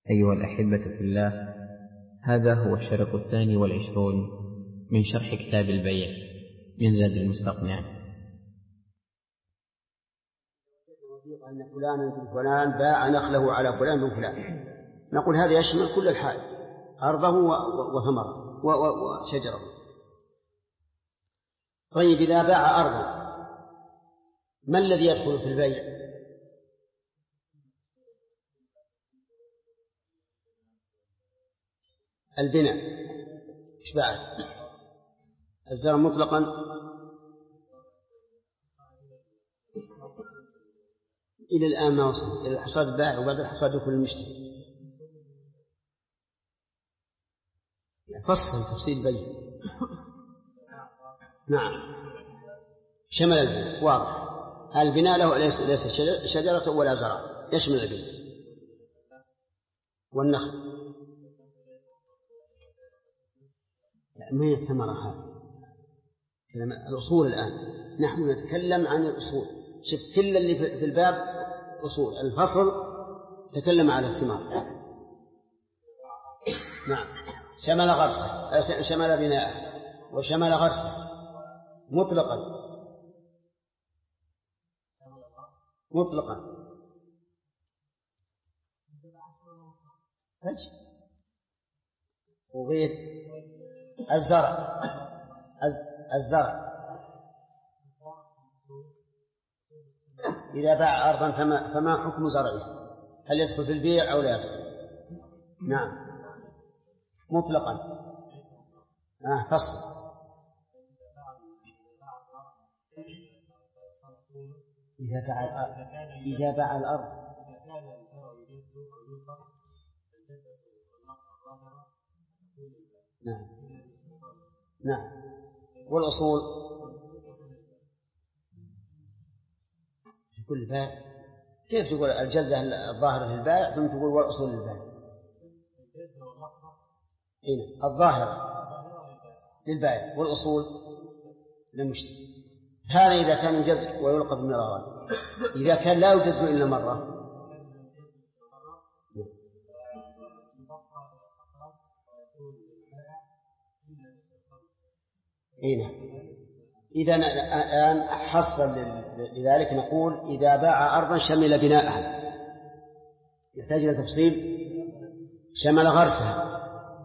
أيها الأحبة في الله، هذا هو الشريط 22 من شرح كتاب البيع من زاد المستقنع. أن فلان بن فلان باع نخله على فلان بن فلان، نقول هذا يشمل كل الحال، أرضه وثمره وشجره. طيب إذا باع أرضا ما الذي يدخل في البيع؟ البناء. إيش بعد؟ الزرع مطلقا إلى الآن ما وصل إلى الحصاد البائع، وبعد الحصاد يكون المشتري. فصل تفصيل بين. نعم، شمل البناء واضح. البناء له ليس شجرة ولا زرع، يشمل البناء والنخل. ما هي الثمرة هذه؟ الأصول الآن نحن نتكلم عن الأصول. شوف كل اللي في الباب أصول. الفصل تكلم على الثمار. نعم، شمل غرسه، شمل بناءه، وشمل غرسه مطلقا وغير الزرع إذا باع أرضا فما حكم زرعها؟ هل يدخل في البيع أو لا يدخل؟ نعم، مطلقا. فصل. إذا باع الأرض نعم. والأصول في كل بائع. كيف تقول الجزة الظاهرة للبائع ثم تقول والأصول للبائع؟ الظاهرة للبائع والأصول للمشتري. هذا إذا كان يجز ويلقط مرارا. إذا كان لا يجز إلا مرة إذا الآن حصل لذلك نقول إذا باع أرضا شمل بناءها، يحتاج إلى تفصيل. شمل غرسها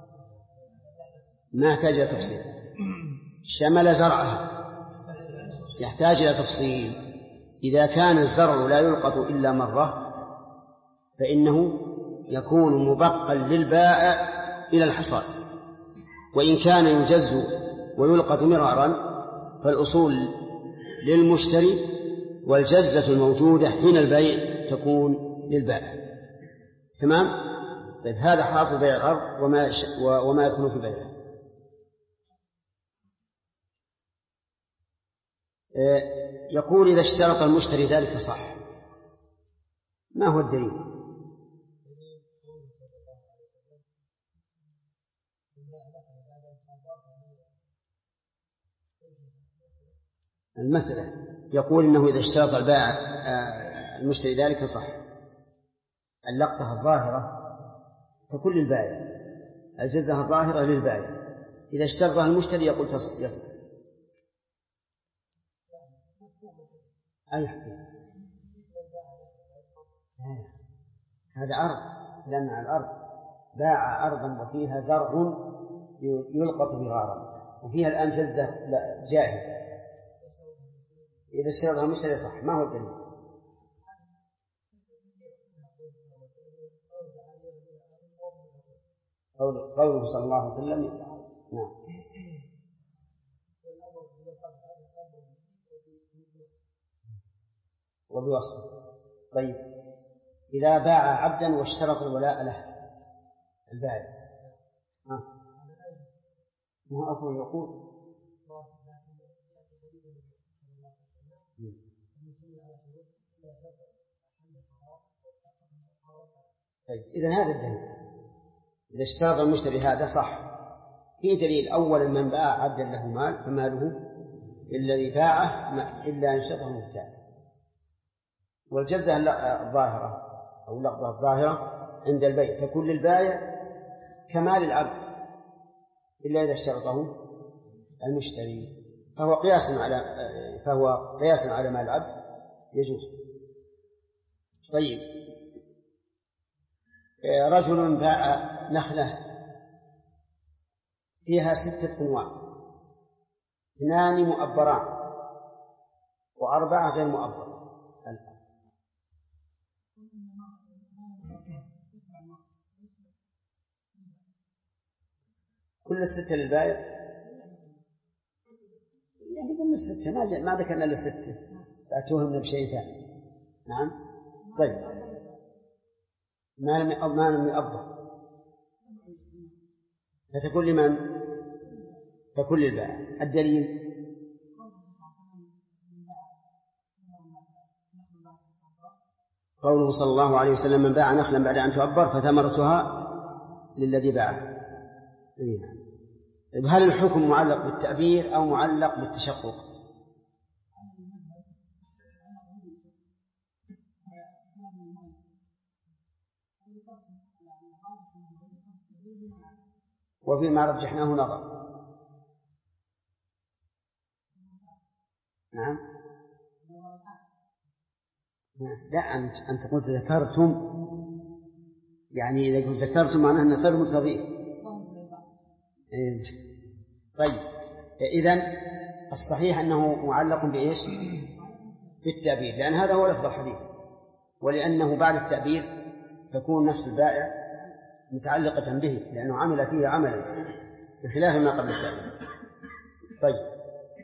ما يحتاج إلى تفصيل. شمل زرعها يحتاج إلى تفصيل. إذا كان الزرع لا يلقط إلا مرة فإنه يكون مبقا للبائع إلى الحصاد، وإن كان يجز ويلقط مرارا فالأصول للمشتري، والجزة الموجودة حين البيع تكون للبائع. تمام؟ طيب هذا حاصل بيع الأرض وما يدخل في بيعه. يقول إذا اشترط المشتري ذلك صح. ما هو الدليل؟ المسألة يقول إنه إذا اشترط البائع المشتري ذلك صح. اللقطة الظاهرة فكل البائع، الجزة الظاهرة للبائع. إذا اشترطها المشتري يقول يصح. أي حقيقة هذا أرض، لأن الأرض باع أرضا وفيها زرع يلقط مرارا وفيها الآن جزة جاهزة. إذا اشترطها المشتري صح. ما هو الدليل؟ قوله صلى الله عليه وسلم. نعم. وبوصف. طيب إذا باع عبدا واشترط الولاء له البائع ما هو أفضل يقول طيب إذن هذا الدليل. إذا اشترط المشتري هذا صح. في دليل أولا من باع عبدا له مال فماله الذي باعه إلا أن شرطه مبتاع. والجزة الظاهرة أو اللقطة الظاهرة عند البيع تكون للبائع كمال العبد إلا إذا اشترطه المشتري، فهو قياس على مال العبد يجوز. طيب، رجل باع نخلة فيها 6 أنواع، 2 مؤبران و4 غير مؤبر. كل 6 للبائع، يعني ضمن 6 ما ذكرنا إلا 6، لا توهمنا بشيء ثاني. نعم. طيب، ما لم يؤبر فتكون لمن؟ تكون للبائع. الدليل قوله صلى الله عليه وسلم: من باع نخلا بعد أن تؤبر فثمرتها للذي باعه. هل الحكم معلق بالتأبير أو معلق بالتشقق؟ وفيما رجحناه نظر. نعم. لا، أنت قلت ذكرتم، يعني إذا قلت ذكرتم معناه أن غير متضيف. طيب، إذن الصحيح أنه معلق بإيش؟ بالتأبير، لأن هذا هو لفظ الحديث، ولأنه بعد التأبير تكون نفس البائع متعلقة به، لأنه عمل فيه عملا بخلاف ما قبل التأبير. طيب،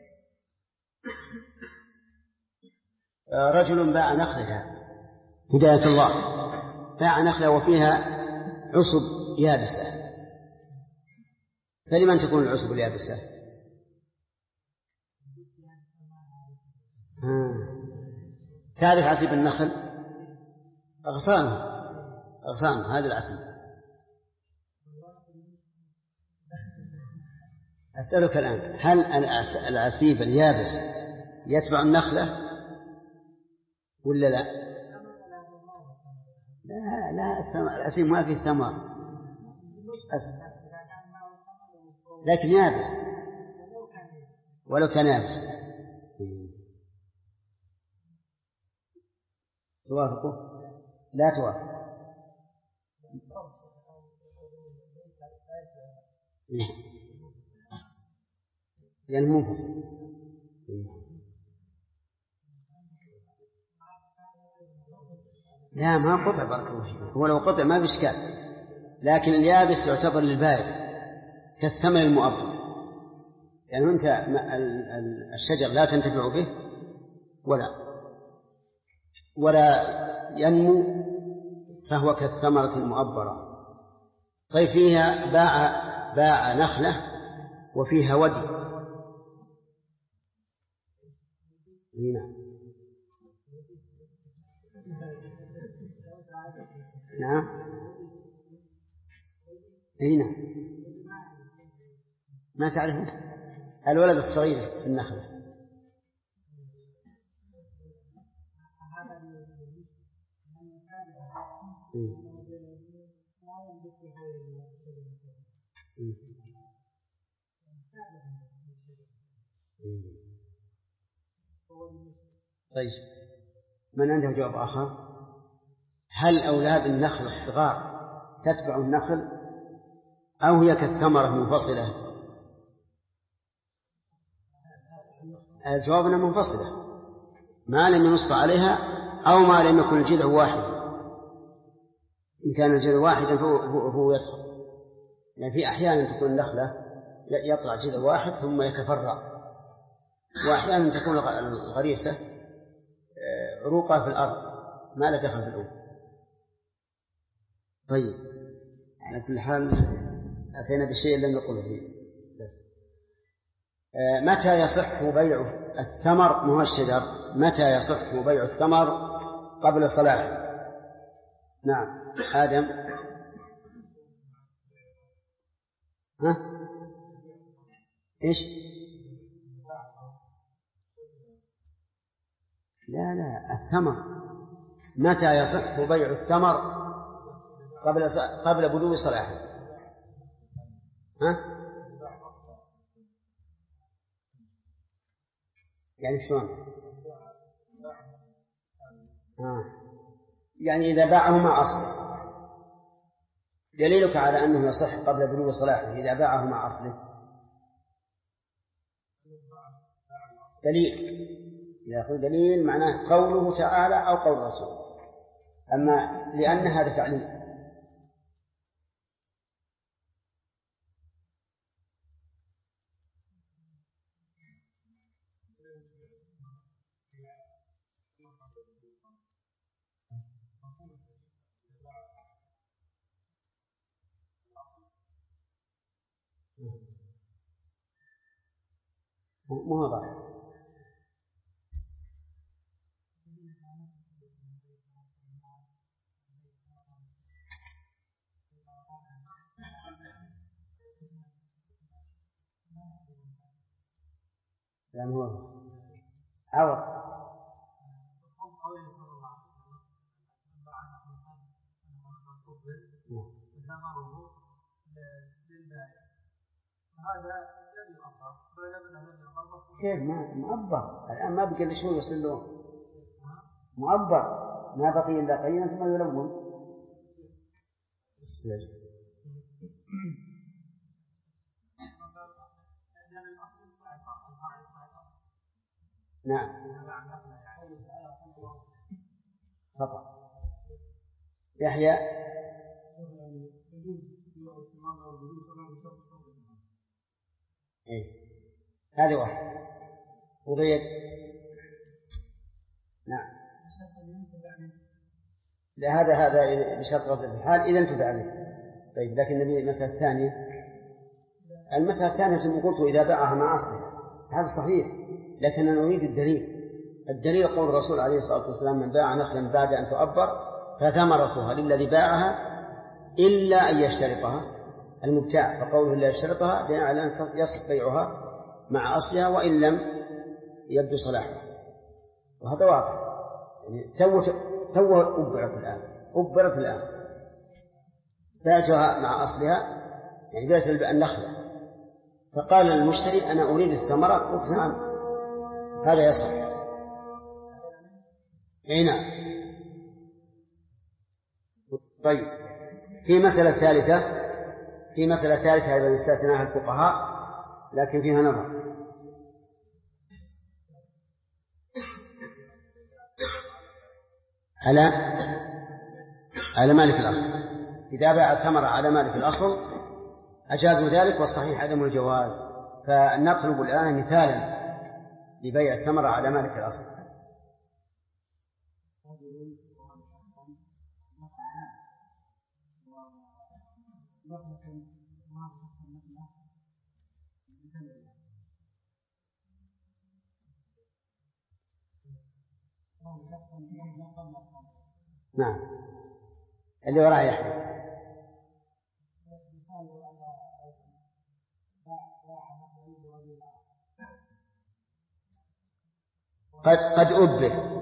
رجل باع نخلة، هداية الله، باع نخلة وفيها عصب يابسة، فلمن تكون العصب اليابسة؟ تعرف عصيب النخل؟ أغصان هذا العصيب. أسألك الآن، هل العصيب اليابس يتبع النخلة ولا لا؟ لا، العصيب ما فيه ثمر، لكن يابس، ولو كان يابس. توافقه؟ لا توافق. لأنه منفصل. لا، ما قطع، بارك الله فيك، هو لو قطع ما بإشكال، لكن اليابس يعتبر للبائع كالثمن المؤبر، يعني أنت الشجر لا تنتفع به ولا ينمو، فهو كالثمرة المؤبرة. طيب، فيها باع نخلة وفيها ودي. نعم. نعم. ما تعرفه؟ الولد الصغير في النخلة. طيب، من عنده جواب آخر؟ هل أولاد النخل الصغار تتبع النخل أو هي كالثمرة منفصلة؟ الجواب أنها منفصلة، ما لم ينص عليها أو ما لم يكن الجذع واحدا. إن كان الجذع واحدا فهو يدخل، يعني في أحيانا تكون النخلة يطلع جذع واحد ثم يتفرع، وأحيانا تكون الغريسة عروقها في الأرض ما لا دخل في الأول. طيب، على كل حال أتينا بشيء لم نقله فيه. متى يصح بيع الثمر مو الشجر؟ متى يصح بيع الثمر قبل صلاحه؟ نعم. آدم. إيش؟ لا، الثمر. متى يصح بيع الثمر قبل بلوغ صلاحه. ها؟ يعني شلون؟ يعني إذا باعه مع أصله. دليلك على أنه يصح قبل بلوغ صلاحه إذا باعه مع أصله دليل. إذا قلت دليل معناه قوله تعالى أو قول رسوله، أما لأن هذا تعليم. مو ضرر. لا مو عوض. كيف معبر الآن ما بقي إلا شو يصل له معبر، ما بقي إلا قليلا ثم يلون. نعم خطأ. يحيى إيه هذه واحد وبيد. نعم هذا بشرط رفع الحال إذا انتبه عليه. طيب لكن المسألة الثانية ثم قلت إذا باعها مع أصلها هذا صحيح، لكن أنا أريد الدليل قول الرسول عليه الصلاة والسلام من باع نخلا بعد أن تؤبر فثمرتها للذي باعها إلا أن يشترطها المبتاع، فقوله إلا يشترطها بناء على أن يصح بيعها مع أصلها وإن لم يبدو صلاحها، وهذا واضح. يعني توه أبرت الآن بعتها مع أصلها، يعني بعت النخلة، فقال المشتري أنا أريد الثمرة، قلت نعم هذا يصح. أي نعم. طيب في مسألة ثالثة أيضا استثناها الفقهاء لكن فيها نظر. على مالك الأصل، إذا باع الثمرة على مالك الأصل أجازوا ذلك، والصحيح عدم الجواز. فنطلب الآن مثالا لبيع الثمرة على مالك الأصل. نعم اللي وراء يحيى. قد أبر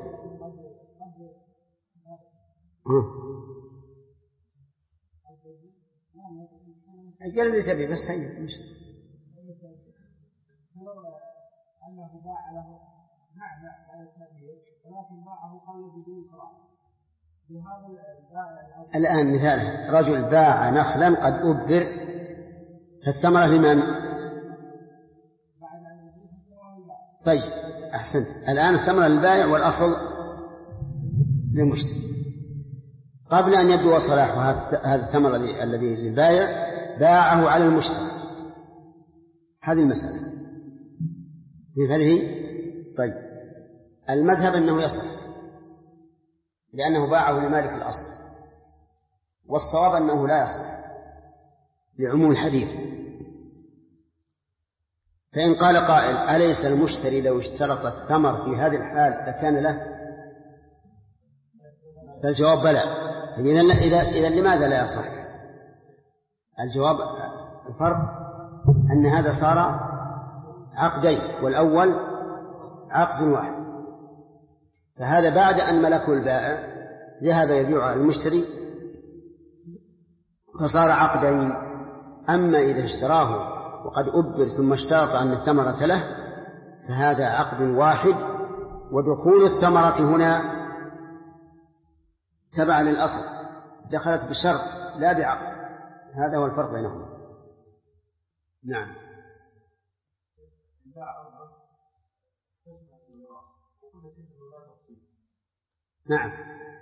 قال لي سبي بس هي مش أنه باع له معنى على التأثير ولكن باعه قبل بدون صلاة. الآن مثال رجل باع نخلا قد أبر فالثمرة لمن؟ طيب أحسنت. الآن الثمرة للبائع والأصل للمشتري. قبل أن يبدو صلاح هذا الثمرة الذي للبائع باعه على المشتري. هذه المسألة في هذه. طيب المذهب أنه يصح لأنه باعه لمالك الأصل، والصواب أنه لا يصح لعموم الحديث. فإن قال قائل أليس المشتري لو اشترط الثمر في هذه الحال لكان له؟ فالجواب بلى. إذا لماذا لا يصح؟ الجواب الفرق أن هذا صار عقدين والأول عقد واحد، فهذا بعد أن ملكه البائع ذهب يبيع على المشتري فصار عقدين. أما إذا اشتراه وقد أبر ثم اشترط أن الثمرة له فهذا عقد واحد، ودخول الثمرة هنا تبع للأصل، دخلت بشرط لا بعقد. هذا هو الفرق بينهما. نعم. نعم.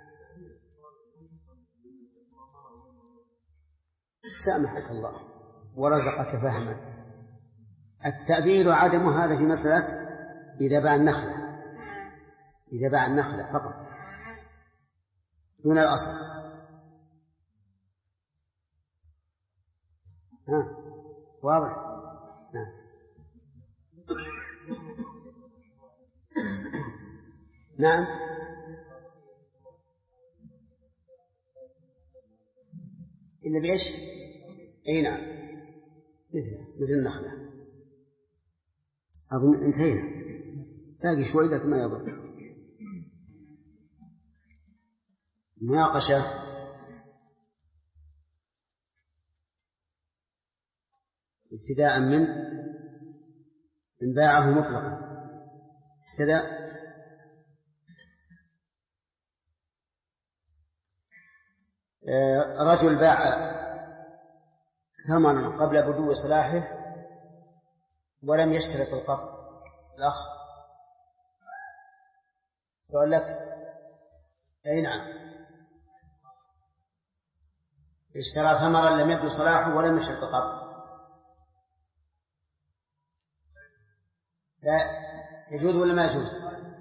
سامحك الله ورزقك فهما. التأبير عدم هذا في مسألة إذا باع النخلة، إذا باع النخلة فقط دون الأصل. واضح. نعم. نعم. إلا بإيش؟ أي نعم، مثل النخلة. أظن انتهينا، باقي شوي لكن ما يضر. مناقشة. ابتداء من باعه مطلقا كذا. رجل باع ثمنا قبل بدو صلاحه ولم يشترط القطع. الأخ سؤال لك. أي نعم، اشترى ثمرا لم يبدو صلاحه ولم يشترط القطع. لا يجوز ولا ما يجوز؟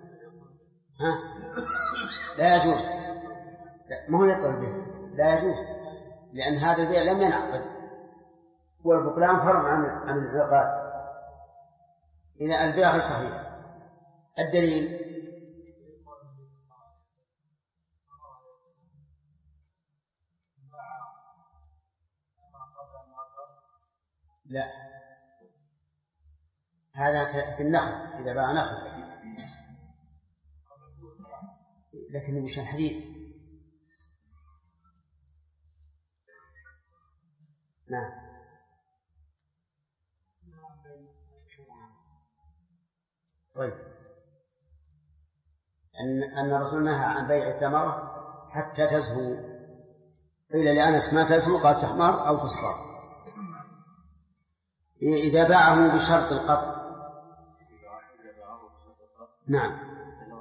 لا يجوز. لا، ما هو يطلب به، لا يجوز، لأن هذا البيع لم ينعقد، والبطلان فرع عن العقاد. إذا البيع غير صحيح. الدليل لا، هذا في النخل إذا باع نخل، لكن مش الحديث. نعم. طيب، أن الرسول نهى عن بيع الثمرة حتى تزهو. قيل لأنس ما تزهو؟ قال تحمر أو تصفر. إذا باعه بشرط القطع. نعم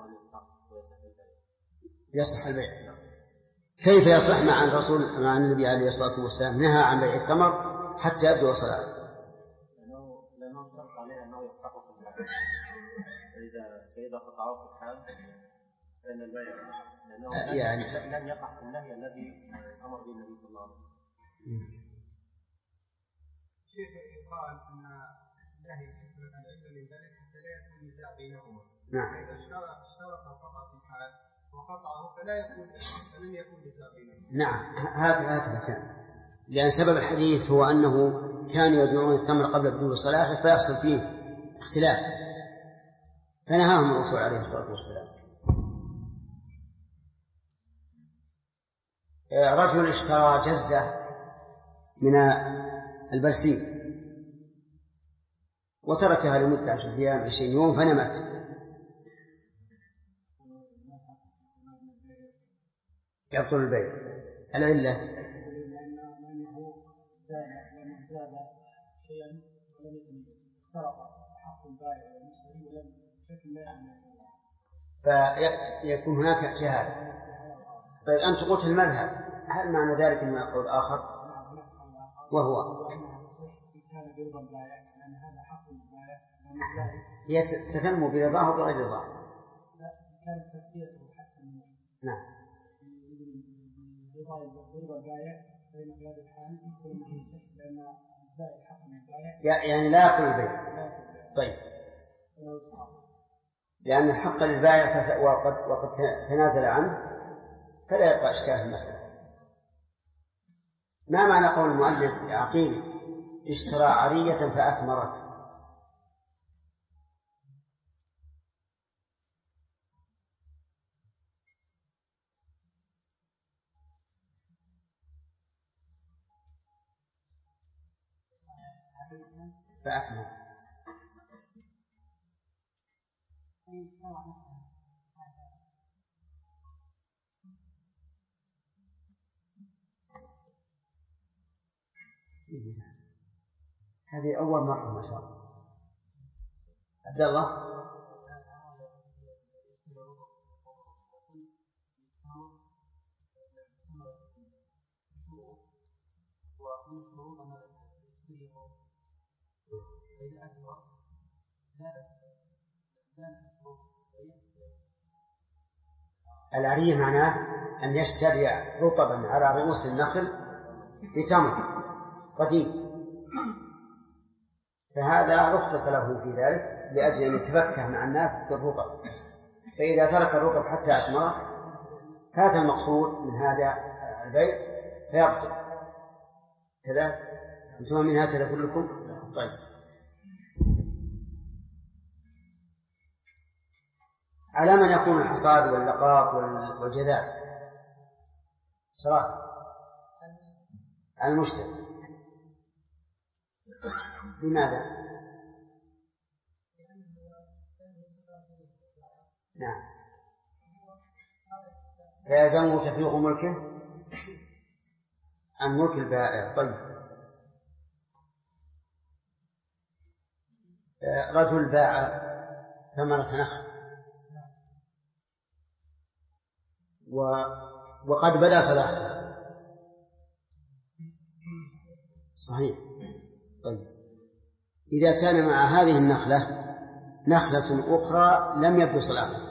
يصح البيع. كيف يصح مع الرسول مع النبي عليه الصلاة والسلام نهى عن بيع الثمر حتى يبدو صلاة؟ لأنه شرط عليه أنه يقطعه في الحال، فإذا قطعه في الحال فإن البيع لأنه يعني لن يقع في النهي الذي أمر به النبي صلى الله عليه وسلم. شيخ يقال أن النهي العلة من ذلك حتى لا يكون نزاع بينهما. نعم. إذا اشترط القطع في الحال وقطعه فلن يكون نزاع بينهما. نعم هكذا كان، لأن سبب الحديث هو أنه كانوا يبيعون الثمر قبل بدو صلاحه فيحصل فيه اختلاف، فنهاهم الرسول عليه الصلاة والسلام. رجل اشترى جزة من البرسيم وتركها لمدة 10 أيام 20 يوم فنمت، يبطل البيع. العلة فيكون هناك جهال. طيب أنت قلت المذهب، هل معنى ذلك أن أقول آخر وهو هي ستنمو برضاه وبغير رضاه؟ نعم. يعني لا يقل البيع. طيب، لأن الحق للبائع وقد تنازل عنه فلا يبقى إشكال المسألة. ما معنى قول المؤلف عقيل اشترى عرية فأثمرت؟ فأثمر. هذه أول مرة ما شاء الله. عبد الله. العرية معناه أن يشتري رطبا على رؤوس النخل بتمر قديم، فهذا رخص له في ذلك لأجل أن يتفكه مع الناس بالرطب، فإذا ترك الرطب حتى أثمره هذا المقصود من هذا البيع فيبطل. كذا أنتم من هكذا كلكم؟ طيب. على من يكون الحصاد واللقاط والجذاذ؟ صراحة على المشتري. لماذا؟ نعم، فيلزمه تفريغ ملكه عن ملك البائع. طيب، رجل باع ثمرة نخل وقد بدأ صلاحها، صحيح. طيب، إذا كان مع هذه النخلة نخلة أخرى لم يبدو صلاحها،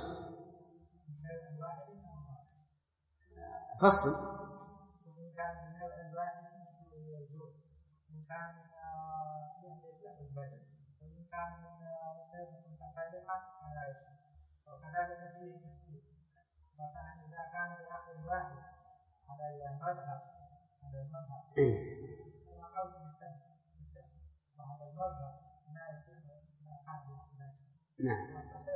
فصل. نعم،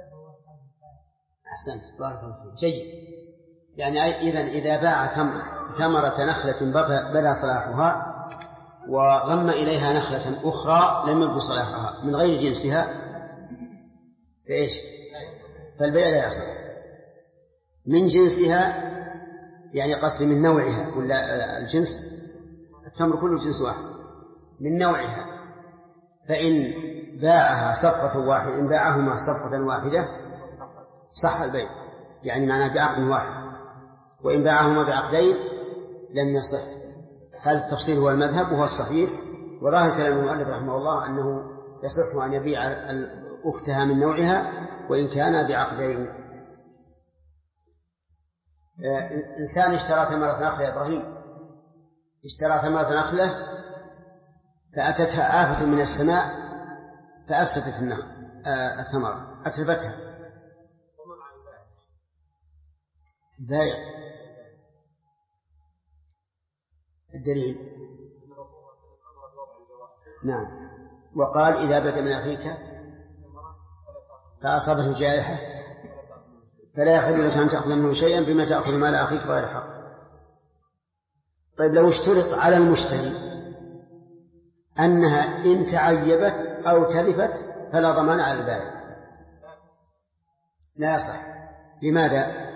أحسنت، بارك الله فيك. جيد. يعني إذا باع ثمرة نخلة بدا صلاحها وضم إليها نخلة أخرى لم يبدو صلاحها من غير جنسها فإيش؟ فالبيع لا يصح. من جنسها يعني قصدي من نوعها، ولا الجنس التمر كله جنس واحد، من نوعها، فإن باعها صفقة واحدة، إن باعهما صفقة واحدة صح البيع، يعني معناه بعقد واحد. وإن باعهما بعقدين لم يصح. هذا التفصيل هو المذهب وهو الصحيح، وظاهر كلام المؤلف رحمه الله أنه يصح أن يبيع أختها من نوعها وإن كان بعقدين. إنسان اشترى ثمرة نخلة، يا إبراهيم، اشترى ثمرة نخلة فأتتها آفة من السماء فأفسدت الثمرة، أتلفتها. بايع. الدليل نعم، وقال إذا بات من أخيك فأصابته جائحة فلا يحل لك أن تأخذ منه شيئا بما تأخذ مال أخيك بغير حق. طيب، لو اشترط على المشتري أنها إن تعيبت أو تلفت فلا ضمان على البائع، لا يصح. لماذا؟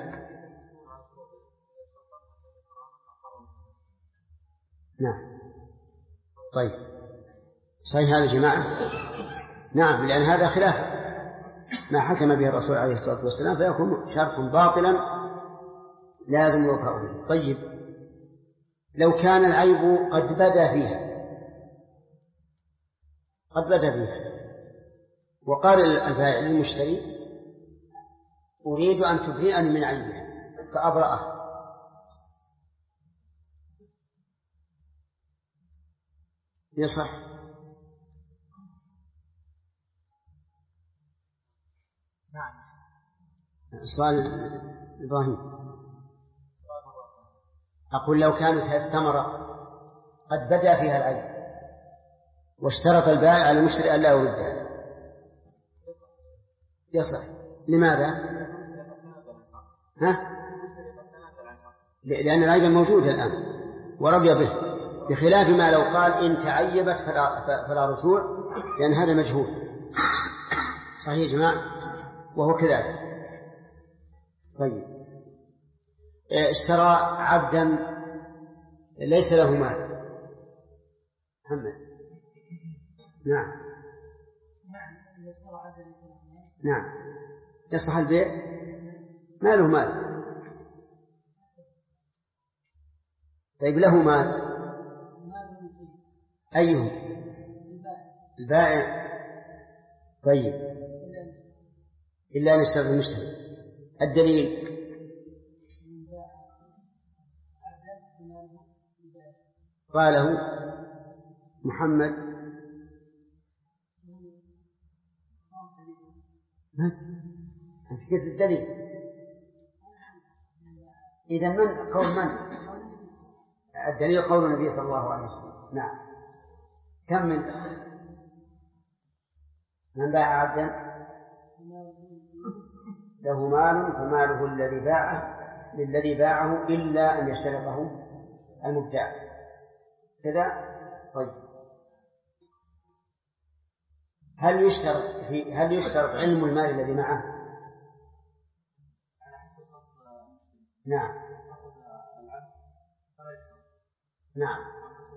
نعم. طيب، صحيح هذا جماعة؟ نعم، لأن هذا خلاف ما حكم به الرسول عليه الصلاة والسلام، فيكون شرط باطلا لازم يوقع به. طيب، لو كان العيب قد بدا فيها وقال البائع للمشتري أريد أن تبرئني من عيبها فأبرأه، يصح؟ نعم. السؤال إبراهيم، أقول لو كانت هذه الثمرة قد بدأ فيها العيب واشترط البائع على المشتري أن لا يردها، يصح. لماذا؟ لأن العيب موجود الآن ورضي به، بخلاف ما لو قال إن تعيبت فلا رجوع، لأن هذا مجهول. صحيح يا جماعة؟ وهو كذلك. طيب، اشترى عبدا ليس له مال. محمد. نعم يصح البيع، ما له مال. طيب له مال، أيهم؟ البائع. طيب، إلا أن يشترط المشتري. الدليل قاله محمد. أنت كيف الدليل؟ إذا من قول من؟ الدليل قول النبي صلى الله عليه وسلم. نعم. كم من باع عبدا له مال فماله الذي باعه للذي باعه إلا أن يشترطه المبتاع كذا. طيب، هل يشترط علم المال الذي معه؟ نعم. نعم،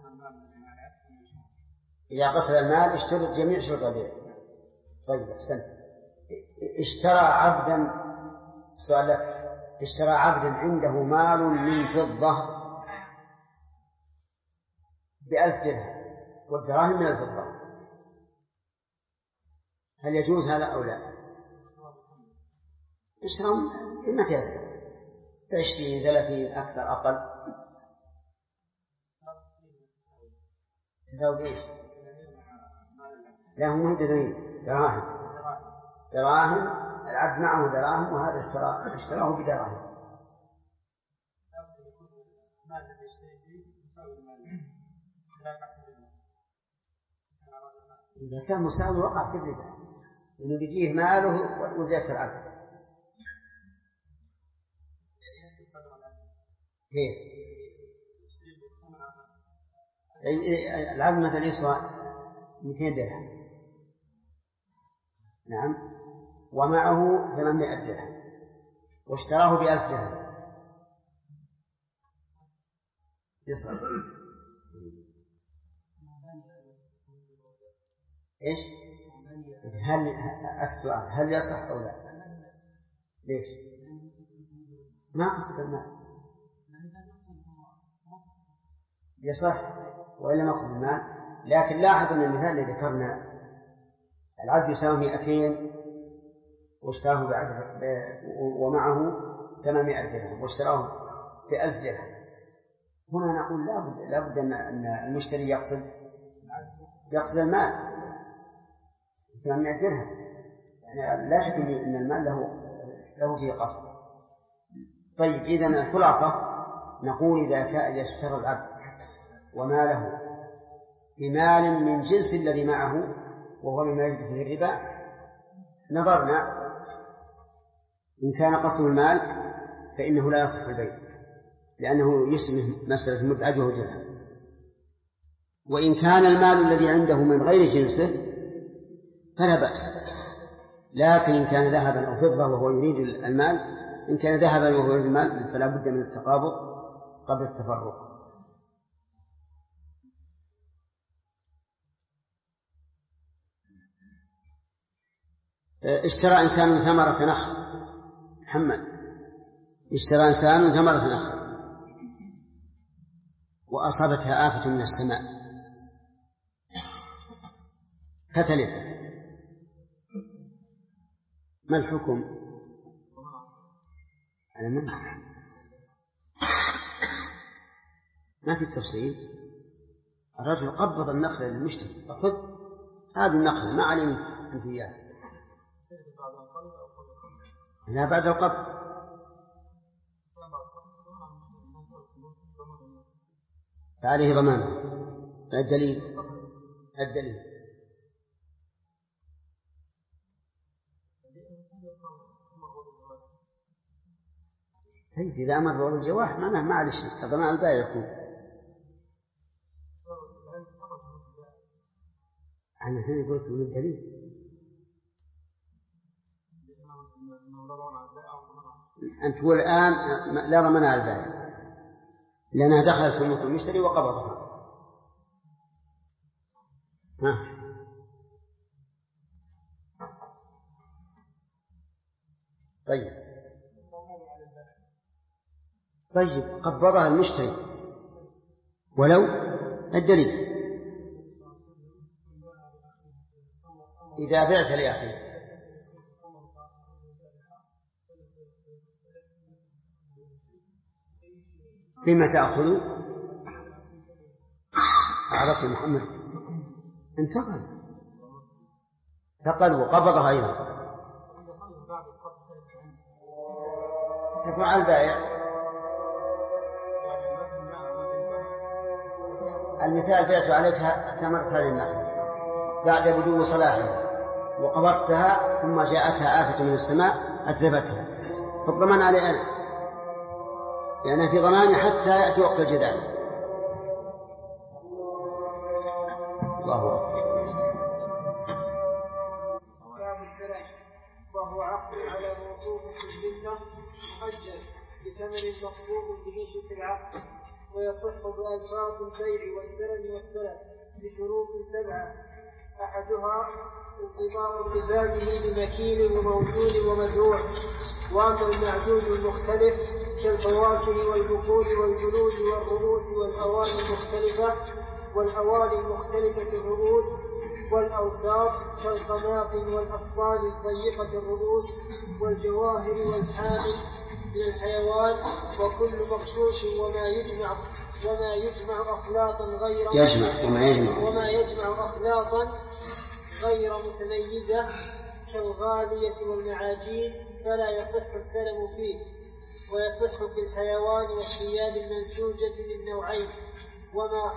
إذا قصد المال اشترط جميع شروط البيع. طيب، أحسنت. اشترى عبدا، سؤال لك، اشترى عبدا عنده مال من فضة ب1000 درهم والدراهم من الفضة، هل يجوز هذا أو لا؟ اشترى بما تيسر، 20 30 أكثر أقل. تساوي إيش؟ لا، هم دراهم. العبد معه دراهم وهذا اشتراه بدراهم. إذا كان مساوي وقع في الربا، لأنه بيجيه ماله وزيادة العبد. كيف؟ العبد مثلا يسوى 200 درهم، نعم، ومعه 800 درهم واشتراه ب1000 درهم، يصح. إيش؟ السؤال هل يصح أو لا؟ ليش؟ ما قصد المال، يصح وإلا مقصد المال. لكن لاحظ أن المثال الذي ذكرنا العبد يساوي 200 واشتراه ومعه 800 درهم واشتراه ب1000 درهم، هنا نقول لا بد أن المشتري يقصد المال 800 درهم، يعني لا شك أن المال له فيه قصد. طيب، إذن الخلاصة نقول إذا اشترى العبد وماله بمال من جنس الذي معه وهو مما يجب فيه الربا، نظرنا إن كان قصد المال فإنه لا يصح البيع، لأنه يشبه مسألة مدعجه وجهه. وإن كان المال الذي عنده من غير جنسه فلا بأس، لكن إن كان ذهبا أو فضة وهو يريد المال، إن كان ذهبا وهو يريد المال فلا بد من التقابض قبل التفرق. اشترى إنسان ثمرة نخل. محمد، اشترى إنسان ثمرة نخل وأصابتها آفة من السماء فتلفت، ما الحكم؟ ما في تفصيل. الرجل قبض النخل للمشتري، أخذ هذه النخلة ما عليه أنت إياه، لا بعد القبض. فعليه ضمانه. الدليل طيب، إذا أمر بالجواح ما عليه شيء، ضمان البائع يكون. أنا هنا قلت من الدليل. أنت تقول الآن لا ضمان على البائع لأنها دخلت في ملك المشتري وقبضها. طيب قبضها المشتري ولو الدليل إذا بعت لأخيه بما تأخذ عرفت محمد انتقل وقبضها أيضا تكون على البائع. المثال بعت عليك ثمرة هذه النخلة بعد بدو صلاحها وقبضتها ثم جاءتها آفة من السماء أتلفتها، فالضمان علي أنا لأن في ضماني حتى يأتي وقت الجدال. الله أكبر. وهو عقد على موقوف في الذمة مؤجل بثمن مقبوض به في العقد، ويصح بألفاظ البيع والسلم بشروط 7: أحدها انضباط صفاته بمكين وموجود ومزروع. وأما المعدود المختلف كالفواكه والبقول والجلود والرؤوس والأواني المختلفة الرؤوس والأوساط كالقناطر والأصطاد الضيقة الرؤوس والجواهر والحامل من الحيوان وكل مغشوش وما يجمع أخلاطا غير متميزة كالغالية والمعاجين فلا يصح السلم فيه. ويصح في الحيوان والثياب المنسوجة من نوعين: وما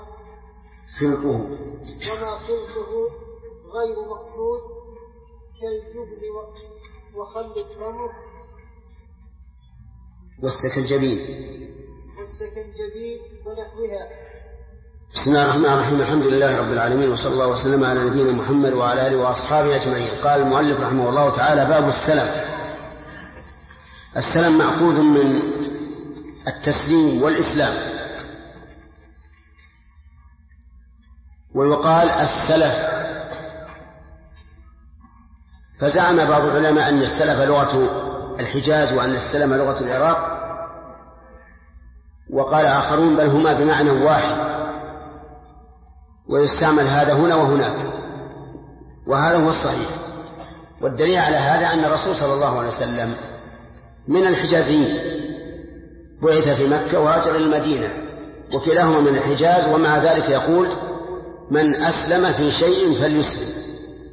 خلقه غير مقصود كالجبن وخل التمر والسكنجبين ونحوها. بسم الله الرحمن الرحيم. الحمد لله رب العالمين، وصلى الله وسلم على نبينا محمد وعلى آله وأصحابه أجمعين. قال المؤلف رحمه الله تعالى: باب السلم. السلم مأخوذ من التسليم والإسلام، ويقال السلف. فزعم بعض العلماء أن السلف لغة الحجاز وأن السلم لغة العراق، وقال آخرون بل هما بمعنى واحد، ويستعمل هذا هنا وهناك، وهذا هو الصحيح. والدليل على هذا أن الرسول صلى الله عليه وسلم من الحجازيين، بعث في مكة وهاجر إلى المدينة، وكلاهما من الحجاز، ومع ذلك يقول: من أسلم في شيء فليسلم.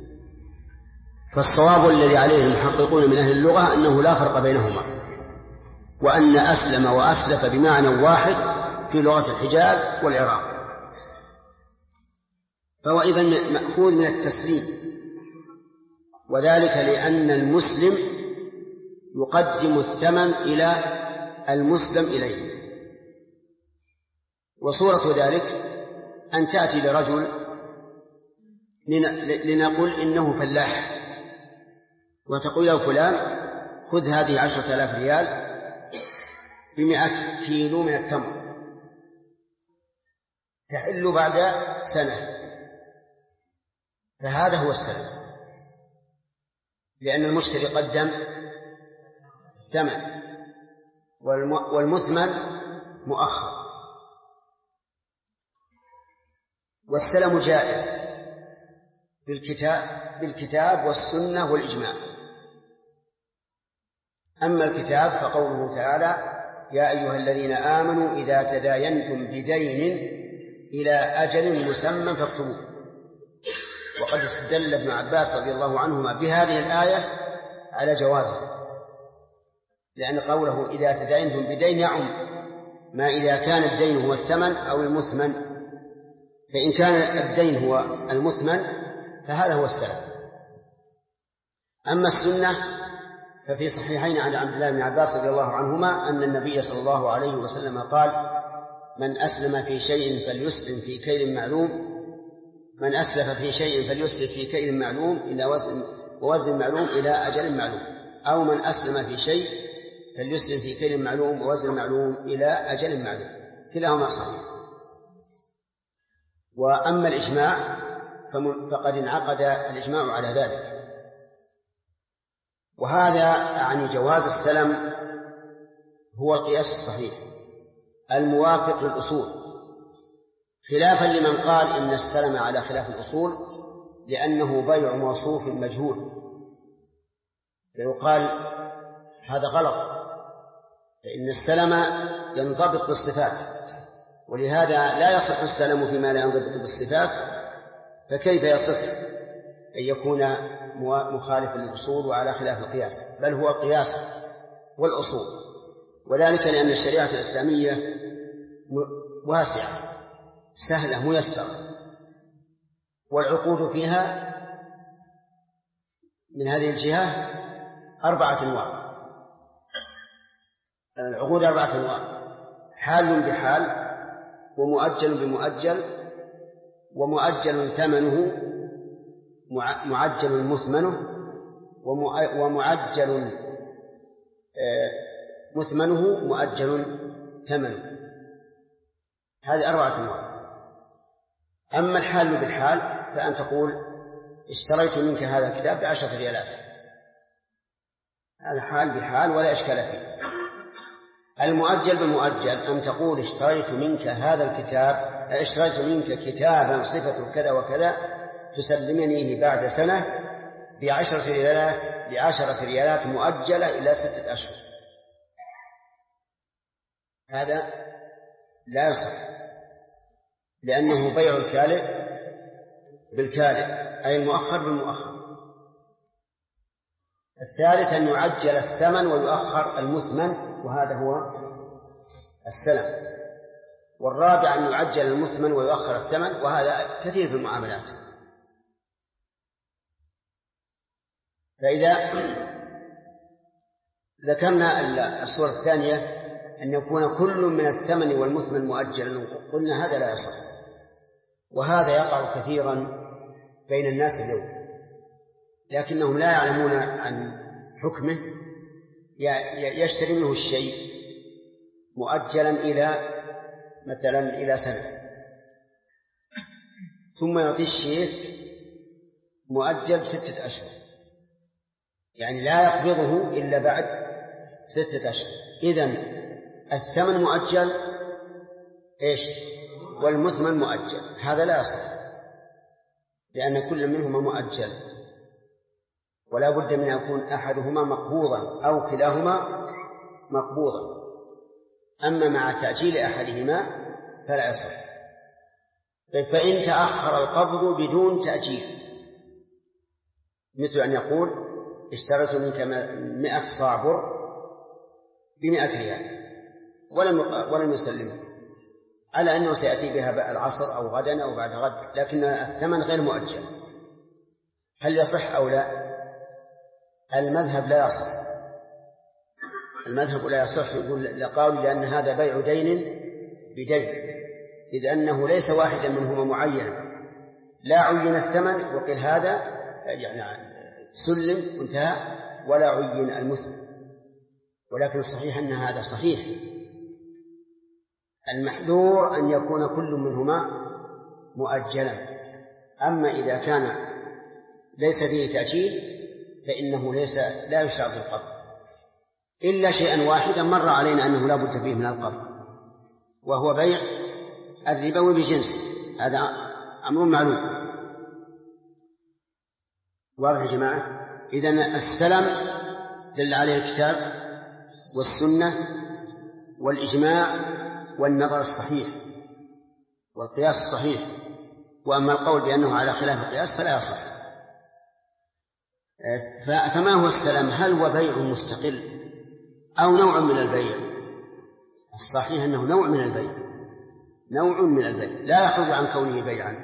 فالصواب الذي عليه المحققون من أهل اللغة أنه لا فرق بينهما، وأن أسلم وأسلف بمعنى واحد في لغة الحجاز والعراق. فهو إذن مأخوذ من التسليم، وذلك لأن المسلم يقدم الثمن إلى المسلم إليه. وصورة ذلك أن تأتي لرجل لنقول إنه فلاح، وتقول له: فلان خذ هذه 10,000 ريال ب100 كيلو من التمر تحل بعد سنة. فهذا هو السلم، لأن المشتري قدم ثمن والمثمن مؤخر. والسلم جائز بالكتاب والسنة والإجماع. أما الكتاب فقوله تعالى: يا أيها الذين آمنوا إذا تداينتم بدين إلى أجل مسمى فاكتبوه. وقد استدل ابن عباس رضي الله عنهما بهذه الآية على جوازه، لأن قوله إذا تداينتم بدين يعم ما إذا كان الدين هو الثمن أو المثمن. فإن كان الدين هو المثمن فهذا هو السلم. أما السنة ففي صحيحين عن عبد الله بن عباس رضي الله عنهما أن النبي صلى الله عليه وسلم قال: من أسلم في شيء فليسلم في كيل معلوم، من أسلف في شيء فليسلف في كيل معلوم إلى ووزن معلوم إلى أجل معلوم، أو من أسلم في شيء فليسلم في كيل معلوم ووزن معلوم إلى أجل معلوم، كلاهما صحيح. وأما الإجماع فقد انعقد الإجماع على ذلك، وهذا يعني جواز السلم هو القياس الصحيح الموافق للأصول، خلافا لمن قال إن السلم على خلاف الأصول لأنه بيع موصوف مجهول، فيقال هذا غلط، فإن السلم ينضبط بالصفات، ولهذا لا يصح السلم فيما لا ينضبط بالصفات، فكيف يصح أن يكون مخالفا للأصول وعلى خلاف القياس؟ بل هو القياس والأصول، وذلك لأن الشريعة الإسلامية واسعة سهلة ميسرة، والعقود فيها من هذه الجهة 4 أنواع. العقود 4 أنواع: حال بحال، ومؤجل بمؤجل، ومؤجل ثمنه، معجل مثمنه، ومعجل مثمنه مؤجل ثمنه. هذه 4 أنواع. أما الحال بالحال فأن تقول اشتريت منك هذا الكتاب ب10 ريالات، هذا حال بحال ولا إشكال فيه. المؤجل بالمؤجل أن تقول اشتريت منك هذا الكتاب، اشتريت منك كتابا صفة كذا وكذا تسلمنيه بعد سنة ب10 ريالات مؤجلة إلى 6 أشهر. هذا لا يصح، لأنه بيع الكالئ بالكالئ، أي المؤخر بالمؤخر. الثالث أن يعجل الثمن ويؤخر المثمن، وهذا هو السلم. والرابع أن يعجل المثمن ويؤخر الثمن، وهذا كثير في المعاملات. فإذا ذكرنا الصورة الثانية أن يكون كل من الثمن والمثمن مؤجلا، قلنا هذا لا يصح، وهذا يقع كثيرا بين الناس اليوم، لكنهم لا يعلمون عن حكمه. يشتري منه الشيء مؤجلا إلى مثلا إلى سنة، ثم يعطي الشيء مؤجل 6 أشهر، يعني لا يقبضه إلا بعد 6 أشهر. إذن الثمن مؤجل إيش؟ والمثمن مؤجل، هذا لا يصح، لأن كل منهما مؤجل، ولا بد من أن يكون أحدهما مقبوضا أو كلاهما مقبوضا. أما مع تأجيل أحدهما فلا يصح. فإن تأخر القبض بدون تأجيل، مثل أن يقول اشتريت منك 100 صاع بر ب100 ريال ولم يسلمه، على أنه سيأتي بها العصر أو غدا أو بعد غد، لكن الثمن غير مؤجل، هل يصح أو لا؟ المذهب لا يصح، المذهب لا يصح، يقول لقول لأن هذا بيع دين بدين، إذ أنه ليس واحدا منهما معينا، لا عين الثمن وقيل هذا يعني سلم انتهى، ولا عين المثمن. ولكن الصحيح أن هذا صحيح، المحذور أن يكون كل منهما مؤجلا. أما إذا كان ليس فيه تأجيل فإنه لا يشرع في القبض، إلا شيئا واحدا مر علينا أنه لا بد فيه من القبض، وهو بيع الربوي بجنسه، هذا أمر معلوم. واضح يا جماعة؟ إذن السلم دل عليه الكتاب والسنة والإجماع والنظر الصحيح والقياس الصحيح. وأما القول بأنه على خلاف القياس فلا يصح. فما هو السلم؟ هل هو بيع مستقل أو نوع من البيع؟ الصحيح أنه نوع من البيع، نوع من البيع لا يخرج عن كونه بيعا.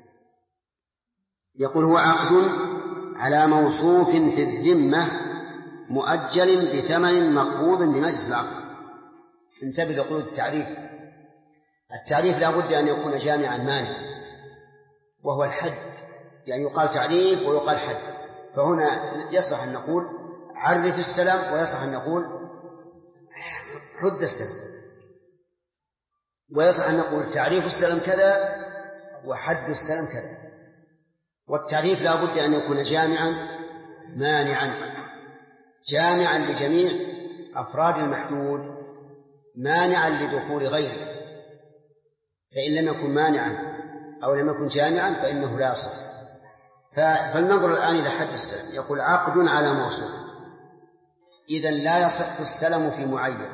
يقول هو عقد على موصوف في الذمة مؤجل بثمن مقبوض بمجلس العقد. انتبه لقول التعريف لا بد أن يكون جامعا مانعا، وهو الحد، يعني يقال تعريف ويقال حد. فهنا يصح أن نقول عرف السلام، ويصح أن نقول حد السلام، ويصح أن نقول تعريف السلام كذا وحد السلام كذا. والتعريف لا بد أن يكون جامعا مانعا، جامعا لجميع أفراد المحدود، مانعا لدخول غيره. فإن لم يكن مانعا أو لم يكن جامعا فإنه لا يصح. فلننظر الآن إلى حد السلم. يقول عقد على موصوف، إذن لا يصح السلم في معين،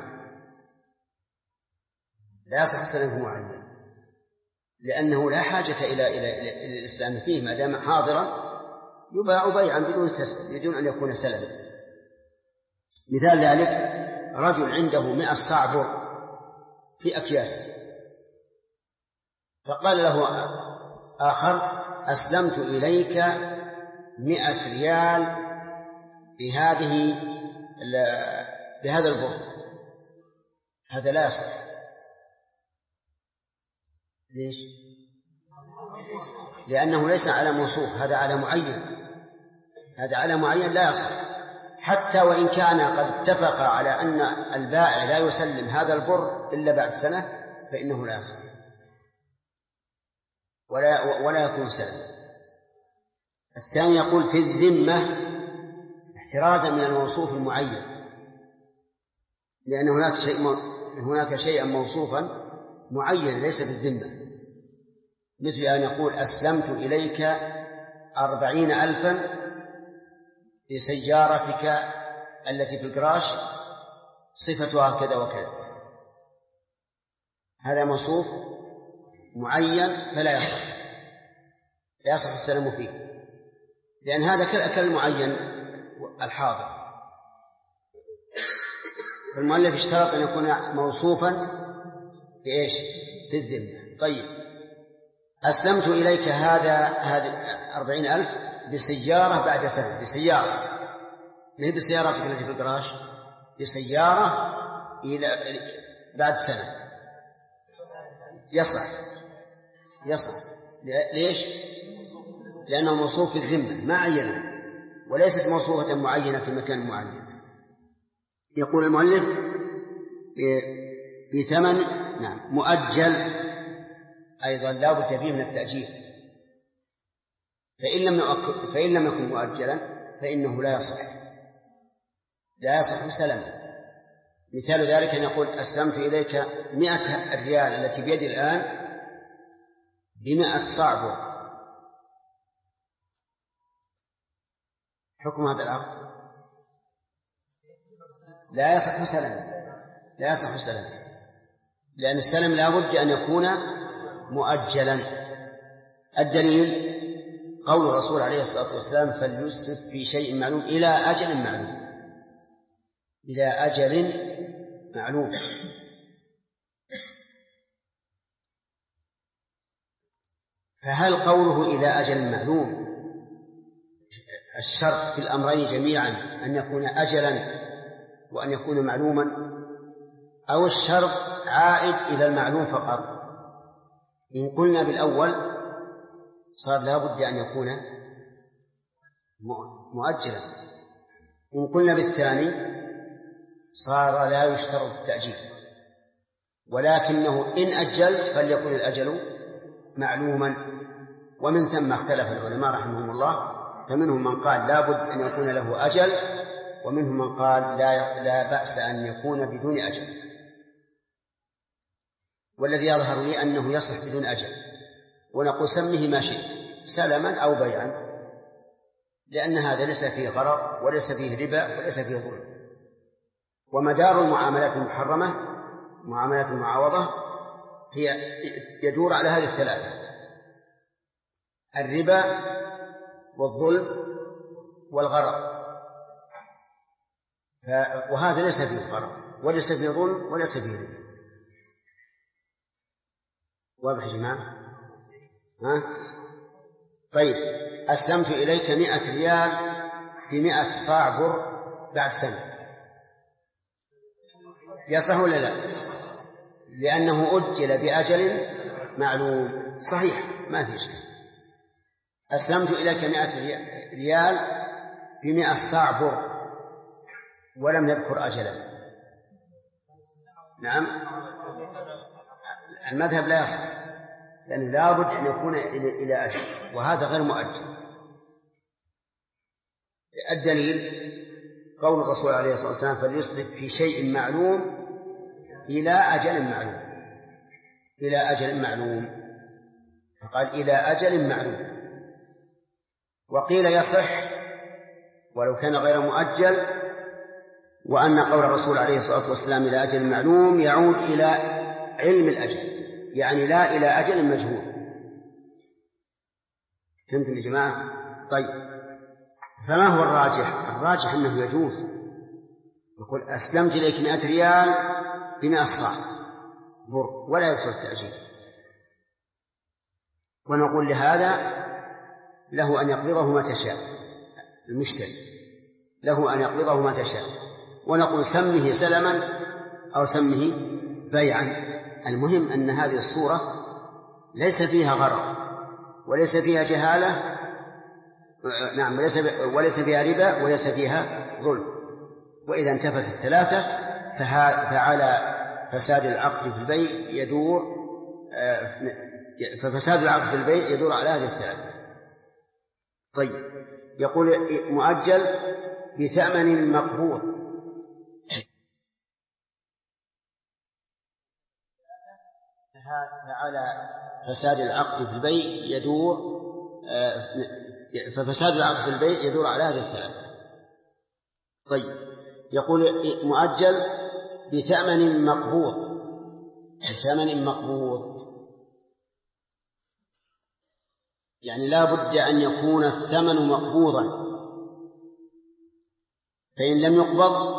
لا يصح السلم في معين، لأنه لا حاجة إلى الإسلام فيه، ما دام حاضرا يباع بيعا بدون أن يكون سلما. مثال ذلك رجل عنده 100 صاع بر في أكياس، فقال له آخر أسلمت إليك 100 ريال بهذا البر. هذا لا يصح. ليش؟ لأنه ليس على موصوف، هذا على معين، هذا على معين لا يصح. حتى وإن كان قد اتفق على أن البائع لا يسلم هذا البر إلا بعد سنة فإنه لا يصح ولا يكون سلم. الثاني يقول في الذمة احترازا من الموصوف المعين، لأن هناك شيئا موصوفا معين ليس في الذمة، مثل أن يقول أسلمت إليك 40,000 لسيارتك التي في الجراج صفتها كذا وكذا. هذا موصوف معين فلا يصح، لا يصح السلم فيه، لأن هذا كالمعين الحاضر. فالمؤلف اشترط أن يكون موصوفا بإيش؟ في الذمة. طيب أسلمت إليك هذه 40,000 بسيارة بعد سنة، بسيارة، ما هي بسيارتك التي في الجراج، بسيارة بعد سنة. يصح. ليش؟ لأنه موصوف في الذمة ما عينه، وليست موصوفة معينة في مكان معين. يقول المؤلف بثمن مؤجل، أيضا لا بد فيه من التأجيل، فإن لم يكن مؤجلا فإنه لا يصح سلما. مثال ذلك أن يقول أسلمت إليك 100 الريال التي بيدي الآن ب100 صاع بر. حكم هذا العقد لا يصح سلما، لأن السلم لا بد أن يكون مؤجلا. الدليل قول الرسول عليه الصلاة والسلام فليسرف في شيء معلوم إلى أجل معلوم، إلى أجل معلوم. فهل قوله إلى أجل معلوم الشرط في الأمرين جميعا أن يكون أجلا وأن يكون معلوما، أو الشرط عائد إلى المعلوم فقط؟ إن قلنا بالأول صار لا بد أن يكون مؤجلا، إن قلنا بالثاني صار لا يشترط التأجيل، ولكنه إن أجلت فليكن الأجل معلوما. ومن ثم اختلف العلماء رحمهم الله، فمنهم من قال لا بد أن يكون له أجل، ومنهم من قال لا بأس أن يكون بدون أجل. والذي يظهر لي أنه يصح بدون أجل، ونقول سميه ما شئت، سلما أو بيعا، لأن هذا ليس فيه غرر وليس فيه ربا وليس فيه ظلم. ومدار المعاملات المحرمة معاملات المعاوضة هي يدور على هذه الثلاثة: الربا والظلم والغرر. وهذا ليس فيه غرر وليس فيه ظلم وليس فيه ربا. واضح يا جماعة؟ طيب أسلمت إليك 100 ريال ب100 صاع بر بعد سنة، يصح ولا لا؟ لأنه أجل بأجل معلوم. صحيح ما في شيء، أسلمت إليك 100 ريال ب100 صاع بر، ولم يذكر أجلا. نعم، المذهب لا يصح، لأنه لا بد أن يكون إلى أجل، وهذا غير مؤجل. الدليل قول الرسول عليه الصلاة والسلام: فليصرف في شيء معلوم إلى أجل معلوم، إلى أجل معلوم، فقال إلى أجل معلوم. وقيل يصح ولو كان غير مؤجل، وأن قول الرسول عليه الصلاة والسلام إلى أجل معلوم يعود إلى علم الأجل، يعني لا إلى أجل مجهول. فهمتم يا جماعة؟ طيب، فما هو الراجح؟ الراجح أنه يجوز. يقول: أسلمت إليك 100 ريال ب100 صاع بر، ولا يذكر التأجيل. ونقول لهذا له أن يقبضه متى شاء، المشتري له أن يقبضه متى شاء، ونقول سمه سلما أو سمه بيعا. المهم أن هذه الصورة ليس فيها غرر وليس فيها جهالة، نعم، وليس فيها ربا وليس فيها ظلم. وإذا انتفت الثلاثة فعلى فساد العقد في البيع يدور، ففساد العقد في البيع يدور على هذه الثلاثة. طيب، يقول: مؤجل بثمن مقبوض. فعلى فساد العقد في البيع يدور، ففساد العقد في البيع يدور على هذه الثلاثة. طيب، يقول: مؤجل بثمن مقبوض. بثمن مقبوض يعني لا بد أن يكون الثمن مقبوضا، فإن لم يقبض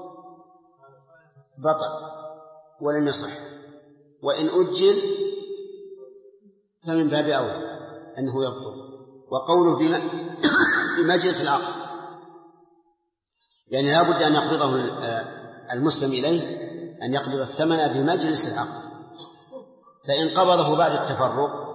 بطل ولم يصح، وإن أجل فمن باب أولى أنه يبطل. وقوله بمجلس العقد يعني لا بد أن يقبضه المسلم إليه، أن يقبض الثمن بمجلس العقد. فإن قبضه بعد التفرق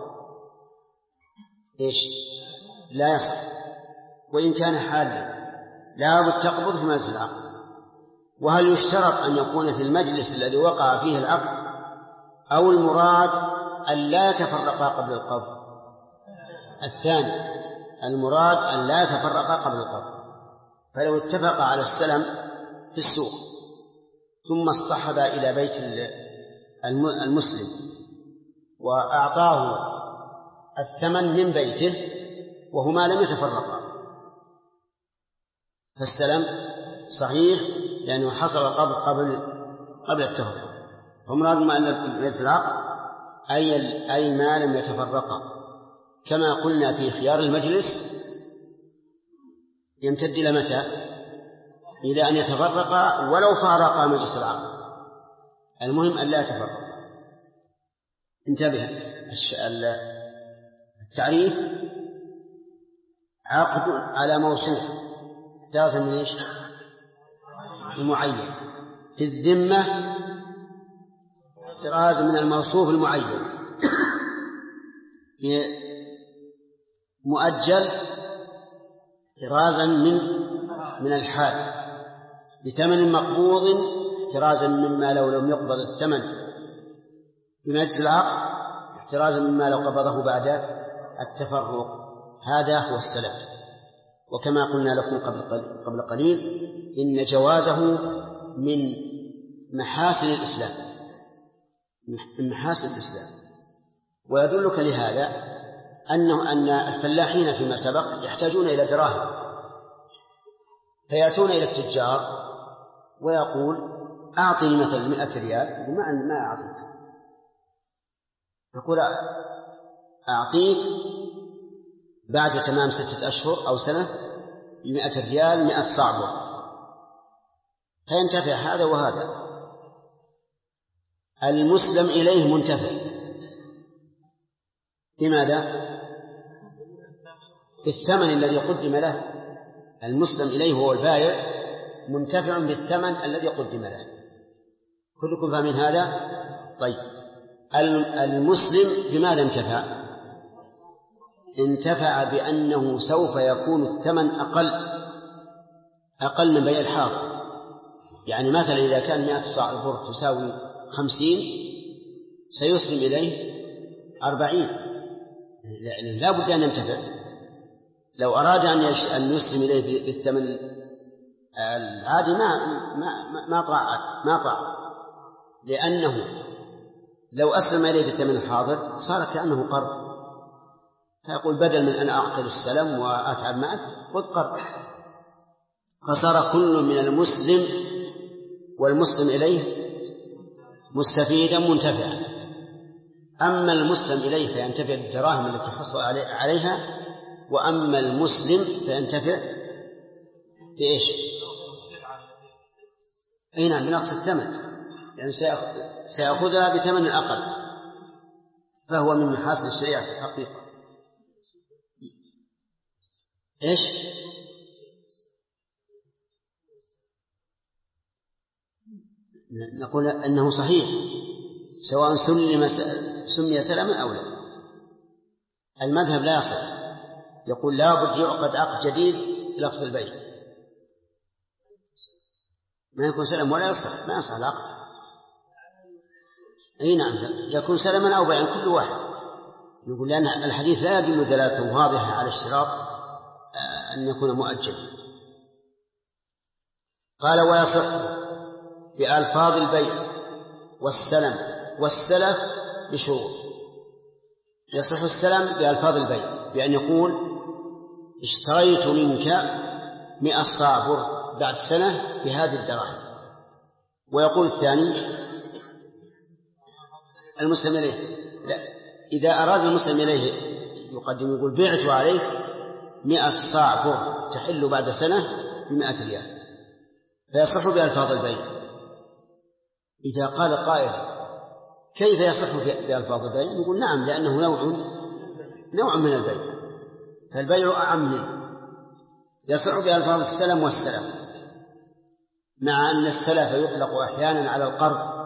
لا يصح، وإن كان حالا لا بد تقبض في مجلس العقد. وهل يشترط أن يكون في المجلس الذي وقع فيه العقد، أو المراد أن لا يتفرقا قبل القبض؟ الثاني، المراد أن لا يتفرقا قبل القبض. فلو اتفق على السلم في السوق ثم اصطحب إلى بيت المسلم وأعطاه الثمن من بيته وهما لم يتفرقا، فالسلم صحيح لأنه حصل القبض قبل التفرق. فمراد ما أن مجلس العقد أي ما لم يتفرقا، كما قلنا في خيار المجلس يمتد إلى متى؟ إلى أن يتفرقا ولو فارقا مجلس العقد، المهم أن لا يتفرقا. انتبه، التعريف عقد على موصوف احترازا من ايش؟ المعين. في الذمة احترازا من الموصوف المعين. مؤجل احترازا من الحال. بثمن مقبوض احترازا مما لو لم يقبض الثمن. بمجلس العقد احترازا مما لو قبضه بعد التفرق. هذا هو السلف. وكما قلنا لكم قبل قليل إن جوازه من محاسن الإسلام، من محاسن الإسلام. ويدلك لهذا أن الفلاحين فيما سبق يحتاجون إلى دراهم، فيأتون إلى التجار ويقول: أعطني مثلا 100 ريال، بما ما أعطيك. يقول: أعطيك بعد تمام 6 أشهر أو سنة 100 ريال 100 صاع بر. فينتفع هذا وهذا. المسلم إليه منتفع بماذا؟ بالثمن الذي قدم له. المسلم إليه هو البائع منتفع بالثمن الذي قدم له. كلكم فاهمين هذا؟ طيب، المسلم بماذا انتفع؟ انتفع بأنه سوف يكون الثمن أقل من بيع الحاضر. يعني مثلا إذا كان 100 صاع البر تساوي 50 سيسلم إليه 40، لا بد أن ينتفع. لو أراد أن يسلم إليه بالثمن العادي ما طاع، لأنه لو أسلم إليه بالثمن الحاضر صار كأنه قرض، فيقول بدل من أن أعقد السلم وأتعب معك خذ قرض، فصار كل من المسلم والمسلم إليه مستفيدا منتفعا. أما المسلم إليه فينتفع بالدراهم التي حصل عليها، وأما المسلم فينتفع بإيش؟ أي نعم، بنقص الثمن، يعني سيأخذها بثمن أقل، فهو من محاسن الشريعة في الحقيقة. إيش؟ نقول أنه صحيح سواء سمي سلما أو لا. المذهب لا يصح، يقول لا بد يعقد عقد جديد لفظ البيع، ما يكون سلم ولا يصح، ما يصح العقد. أي نعم، يكون سلما أو بيعا كل واحد. نقول لأن الحديث لا يدل دلالة واضحة على اشتراط أن يكون مؤجلا. قال ويصح بألفاظ البيع والسلم والسلف بشروط. يصح السلم بألفاظ البيع بأن يقول اشتريت منك 100 صاع بر بعد سنة بهذه الدراهم، ويقول الثاني المسلم إليه لا، إذا أراد المسلم إليه يقدم يقول بعت عليك 100 صاع بر تحل بعد سنة ب100 ريال، فيصح بألفاظ البيع. إذا قال قائل كيف يصح بألفاظ البيع؟ نقول نعم، لأنه نوع من البيع، فالبيع أعم منه. يصح بألفاظ السلم والسلف، مع أن السلف يطلق أحيانا على القرض،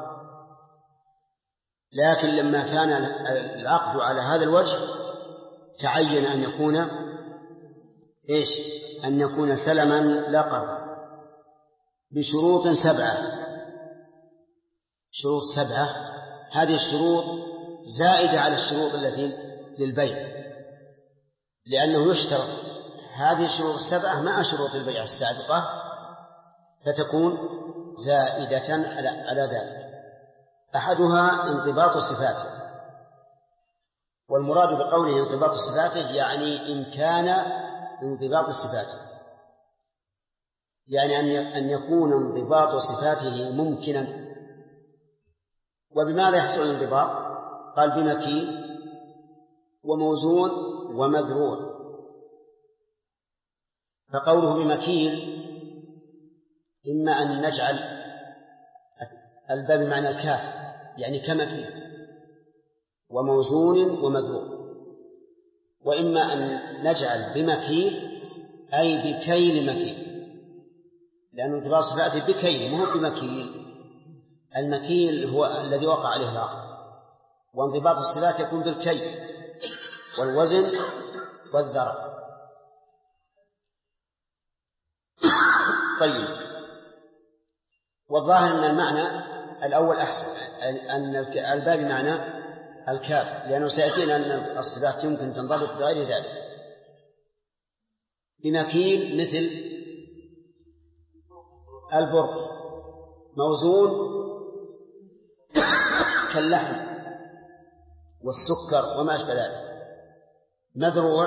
لكن لما كان العقد على هذا الوجه تعين أن يكون إيش؟ أن يكون سلما لا قرض بشروط 7. شروط 7، هذه الشروط زائدة على الشروط التي للبيع، لأنه يشترط هذه الشروط 7 مع شروط البيع السابقة، فتكون زائدة على ذلك. أحدها انضباط صفاته، والمراد بقوله انضباط صفاته يعني إمكان انضباط صفاته، يعني أن يكون انضباط صفاته ممكنا. وبماذا يحصل الانضباط؟ قال بمكيل وموزون ومذروع. فقوله بمكيل إما أن نجعل الباب بمعنى الكاف يعني كمكيل، وموزون ومذروع، وإما أن نجعل بمكيل أي بكيل مكيل، لأن انضباط صفاته بكيل مو بمكيل. المكيل هو الذي وقع عليه العقد، وانضباط الصفات يكون بالكيل والوزن والذرة. طيب، والظاهر أن المعنى الأول أحسن، أن الباب معنى الكاف، لأنه سيأتينا أن الصفات يمكن تنضبط بغير ذلك. بمكيل مثل البر، موزون كاللحم والسكر وما أشبه ذلك، مذروع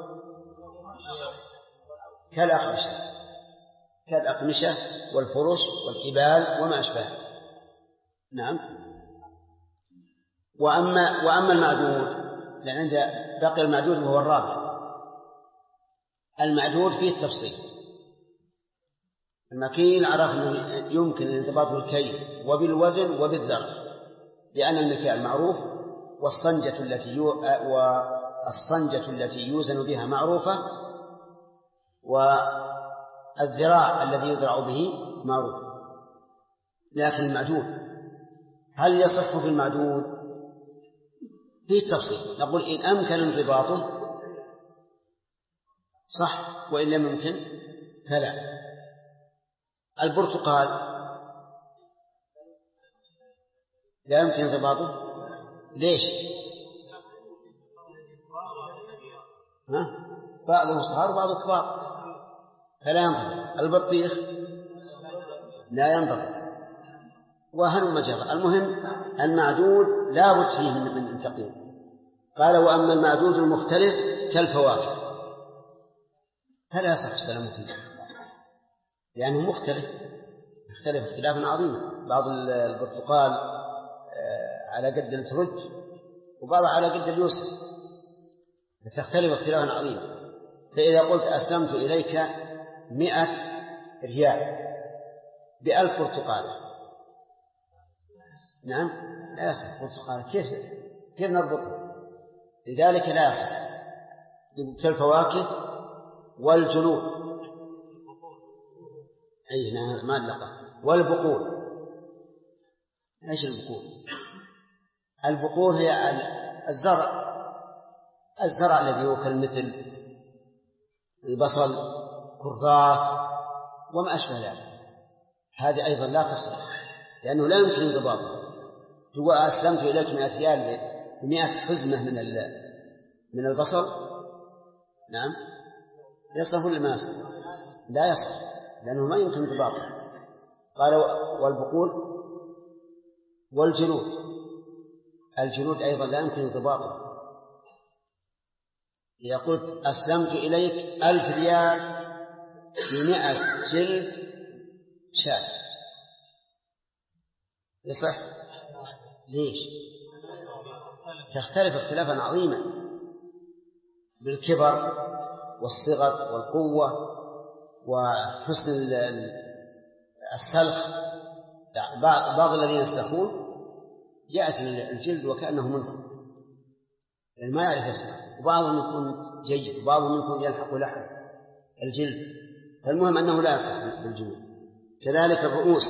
كالأقمشة والفرش والحبال وما أشبه. نعم. وأما المعدود، لأن عند بقي المعدود وهو الرابع. المعدود فيه التفصيل. المكيل عرفنا يمكن الانضباط بالكيل وبالوزن وبالذرة، لأن المكيال معروف، والصنجة التي يوزن بها معروفة، والذراع الذي يذرع به معروف. لكن المعدود هل يصح في المعدود؟ فيه التفصيل. نقول إن أمكن انضباطه صح، وإن لم يمكن فلا. البرتقال لا يمكن انضباطه، ليش؟ بعضه صغار وبعضه كبار فلا ينضبط. البطيخ لا ينضبط، وهل مجرى. المهم المعدود لا بد فيه من التقييم. قال وأما المعدود المختلف كالفواكه فلا يصح السلام فيه، لأنه مختلف اختلافا عظيما. بعض البرتقال على قد الترج وبعضها على قد اليوسف، فتختلف اختلافا عظيما. فإذا قلت أسلمت إليك 100 ريال ب1000 برتقالة، نعم لا يصح. برتقالة كيف نربطها؟ لذلك لا يصح. كالفواكه والجلود، أي نعم ما اللقى. والبقول، ايش البقول؟ البقول هي الزرع الذي يؤكل مثل البصل كرثاث وما أشبه ذلك. هذه أيضا لا تصلح لأنه لا يمكن انضباطها. هو أسلمت إليك 100 ريال ب100 حزمة من البصل، نعم يصلح ولا ما يصلح؟ لا يصلح لأنه ما يمكن انضباطه. قال والبقول والجلود، الجلود أيضا لا يمكن انضباطه. إذا قلت أسلمت إليك 1000 ريال ب100 جلد شاة يصح؟ ليش؟ تختلف اختلافا عظيما بالكبر والصغر والقوة وحسن السلخ. بعض الذين يسلخون يأتي الجلد وكأنه منخ ما يعرف يسلخ، وبعضهم يكون جيد وبعضهم يكون يلحق لحم الجلد. فالمهم أنه لا يصح بالجلود. كذلك الرؤوس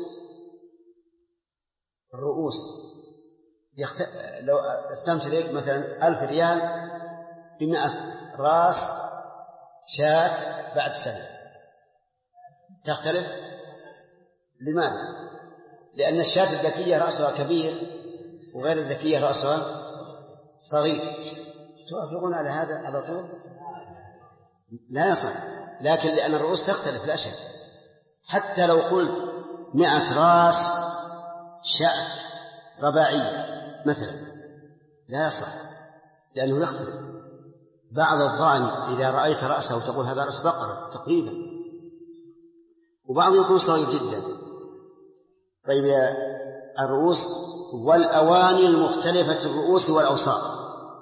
لو استمت إليك مثلا 1000 ريال ب100 رأس شاة بعد سنة، تختلف. لماذا؟ لأن الشاة الذكية رأسها كبير وغير الذكية رأسها صغير. توافقون على هذا على طول؟ لا يصح. لكن لأن الرؤوس تختلف لا شك. حتى لو قلت 100 رأس شاة رباعية مثلا لا يصح لأنه يختلف. بعض الضأن إذا رأيت رأسه تقول هذا رأس بقرة تقريبا، وبعض يكون صغير جدا. طيب الرؤوس والأواني المختلفة الرؤوس والأوساط.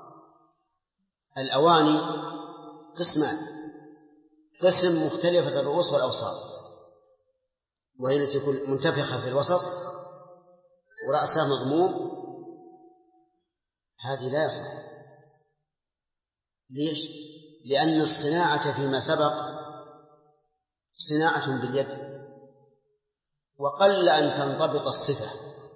الأواني قسمان: قسم مختلفة الرؤوس والأوساط، وهي التي تكون منتفخة في الوسط ورأسها مضموم، هذه لا يصح. ليش؟ لأن الصناعة فيما سبق صناعة باليد، وقل أن تنضبط الصفة.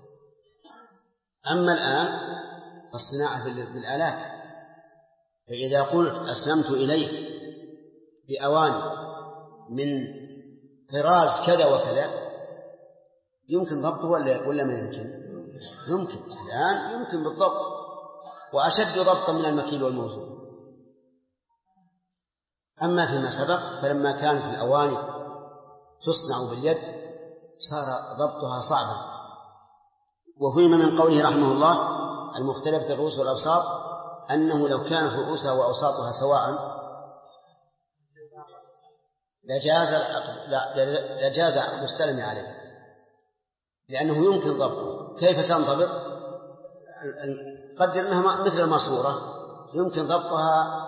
أما الآن فالصناعة بالآلات. فإذا قلت أسلمت إليك بأواني من طراز كذا وكذا يمكن ضبطه ولا ما يمكن؟ يمكن. الآن يمكن بالضبط، وأشد ضبطا من المكيل والموزون. أما فيما سبق فلما كانت الأواني تصنع باليد صار ضبطها صعبا. وفيما من قوله رحمه الله المختلفة الرؤوس والأوساط أنه لو كانت رؤوسها وأوساطها سواء لجاز عقد السلم عليه، لأنه يمكن ضبطه. كيف تنضبط؟ قدر أنها مثل الماسورة يمكن ضبطها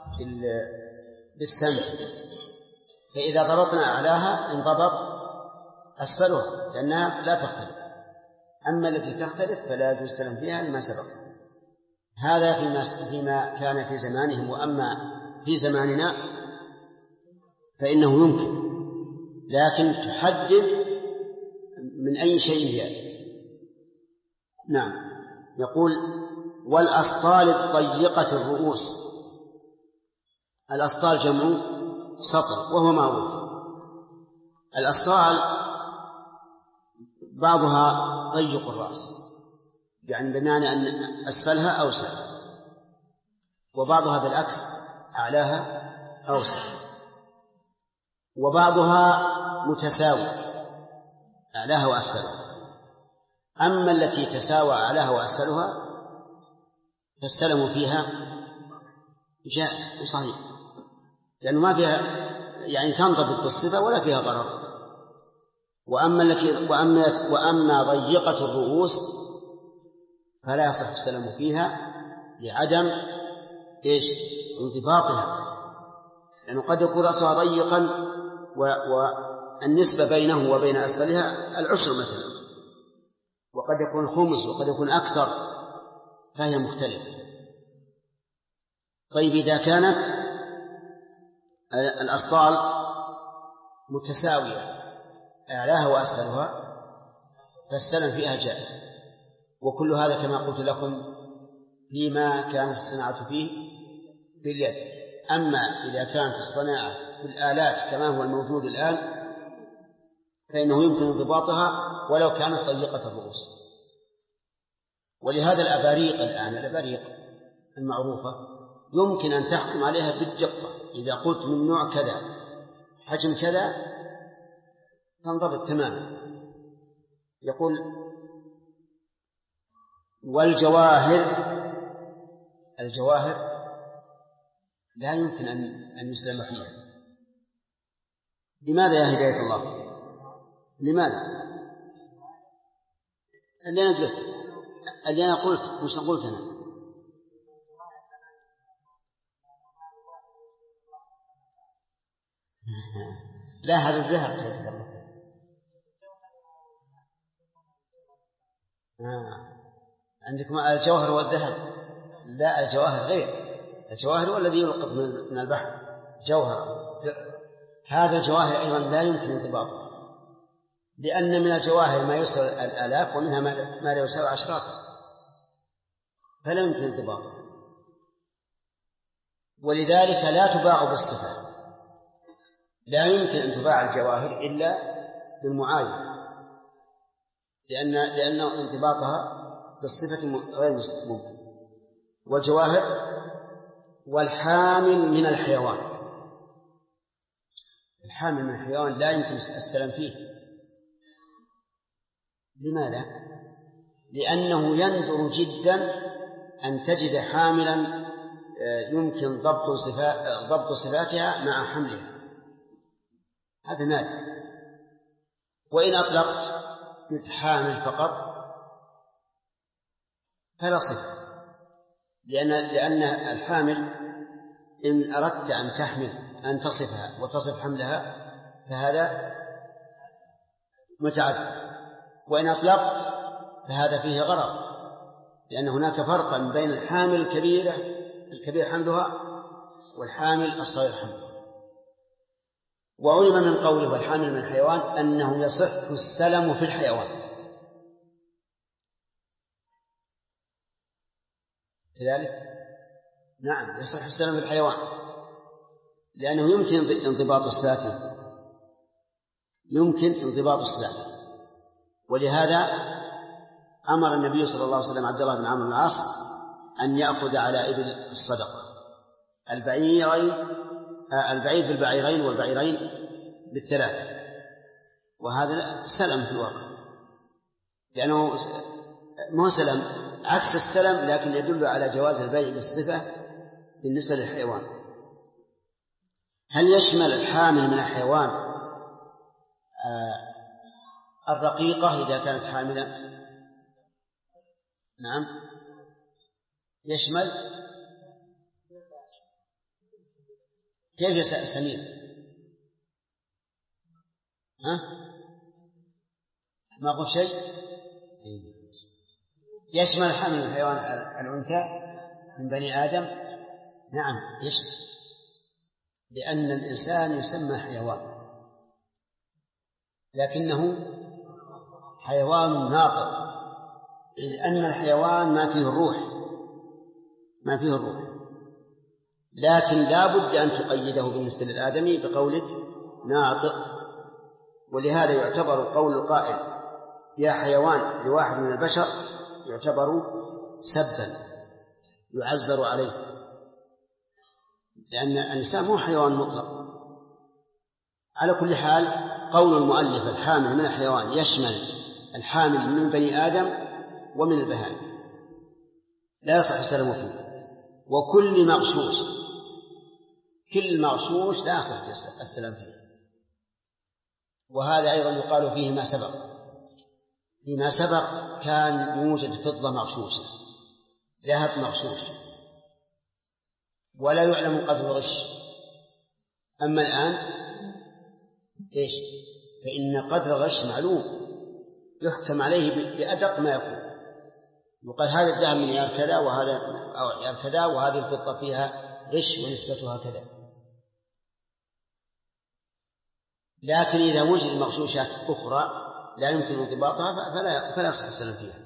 بالسمس، فإذا ضبطنا أعلاها انضبط أسفلها لأنها لا تختلف. أما التي تختلف فلا يجوز السلم فيها لما سبق. هذا فيما كان في زمانهم. وأما في زماننا فإنه يمكن، لكن تحدد من أي شيء يأتي. نعم. يقول والأسطال الضيقة الرؤوس. الأسطال جمع سطل وهو معروف. الأسطال بعضها ضيق الرأس، يعني بمعنى أن أسفلها أوسع، وبعضها بالعكس أعلاها أوسع، وبعضها متساوي أعلاها وأسفلها. أما التي تساوى أعلاها وأسفلها فالسلم فيها جائز وصحيح، لأنه ما فيها يعني تنضبط بالصفة ولا فيها ضرر. وأما ضيقة الرؤوس فلا يصح السلم فيها لعدم انضباطها، لأنه قد يكون رأسها ضيقا والنسبة بينه وبين أسفلها العشر مثلا، وقد يكون خمس وقد يكون أكثر، فهي مختلفة. طيب إذا كانت الأسطال متساوية أعلاها وأسفلها فالسلم فيها جائز. وكل هذا كما قلت لكم فيما كانت الصناعة فيه باليد. أما إذا كانت الصناعة بالآلات كما هو الموجود الآن فإنه يمكن انضباطها ولو كانت ضيقة الرؤوس. ولهذا الأباريق الآن، الأباريق المعروفة يمكن أن تحكم عليها بالدقة. إذا قلت من نوع كذا حجم كذا تنضبط تماما. يقول الجواهر لا يمكن أن يسلم فيها. لماذا يا هداية الله؟ لماذا؟ اللي أنا قلت مش قلت أنا. لا هذا الذهب جزاك الله خير. عندكم الجوهر والذهب. لا الجواهر غير، الجواهر هو الذي يلقط من البحر جوهر. هذا الجواهر أيضا لا يمكن انضباطه، لأن من الجواهر ما يساوي الآلاف ومنها ما لا يساوي عشرات، فلا يمكن انضباطه. ولذلك لا تباع بالصفة، لا يمكن أن تباع الجواهر إلا بالمعاينة، لأن انضباطها بالصفة غير ممكن. والجواهر والحامل من الحيوان، الحامل من الحيوان لا يمكن السلام فيه. لماذا؟ لأنه يندر جدا أن تجد حاملا يمكن ضبط صفاتها مع حملها، هذا نادر. وإن أطلقت حامل فقط فلا صفة، لأن الحامل إن أردت أن تحمل أن تصفها وتصف حملها فهذا متعدد. وإن أطلقت فهذا فيه غرض، لأن هناك فرقا بين الحامل الكبير حملها والحامل الصغير حملها. وعلم من قوله والحامل من الحيوان أنه يصح السلم في الحيوان، لذلك نعم يصح السلم في الحيوان، لأنه يمكن انضباط صفاته، ولهذا أمر النبي صلى الله عليه وسلم عبد الله بن عمرو بن العاص أن يأخذ على إبل الصدقة البعير بالبعيرين والبعيرين بالثلاثة، وهذا سلم في الواقع، لأنه ما هو سلم عكس السلم، لكن يدل على جواز البيع بالصفة بالنسبة للحيوان. هل يشمل الحامل من الحيوان الرقيقة إذا كانت حاملة؟ نعم يشمل. كيف سمير؟ ما قلت شيء. يشمل حمل الحيوان الأنثى من بني آدم. نعم يشمل، لأن الإنسان يسمى حيوان لكنه حيوان ناطق، لأن الحيوان ما فيه الروح، لكن لا بد أن تقيده بالنسبة للآدمي بقولك ناطق. ولهذا يعتبر قول القائل يا حيوان لواحد من البشر يعتبر سبا يعزر عليه، لأن الإنسان مو حيوان مطلق. على كل حال قول المؤلف الحامل من الحيوان يشمل الحامل من بني آدم ومن البهائم، لا يصح السلام فيه. وكل مغشوش، كل مغشوش لا يصح السلام فيه. وهذا أيضا يقال فيه ما سبق. فيما سبق كان يوجد فضة مغشوشة، ذهب مغشوش، ولا يعلم قدر الغش. أما الآن إيش؟ فإن قدر الغش معلوم، يحكم عليه بأدق ما يكون. يقال هذا الذهب من عيار كذا وهذا أو عيار كذا، وهذه الفضة فيها غش ونسبتها كذا. لكن إذا وجد مغشوشات أخرى لا يمكن انضباطها فلا يصح السلام فيها.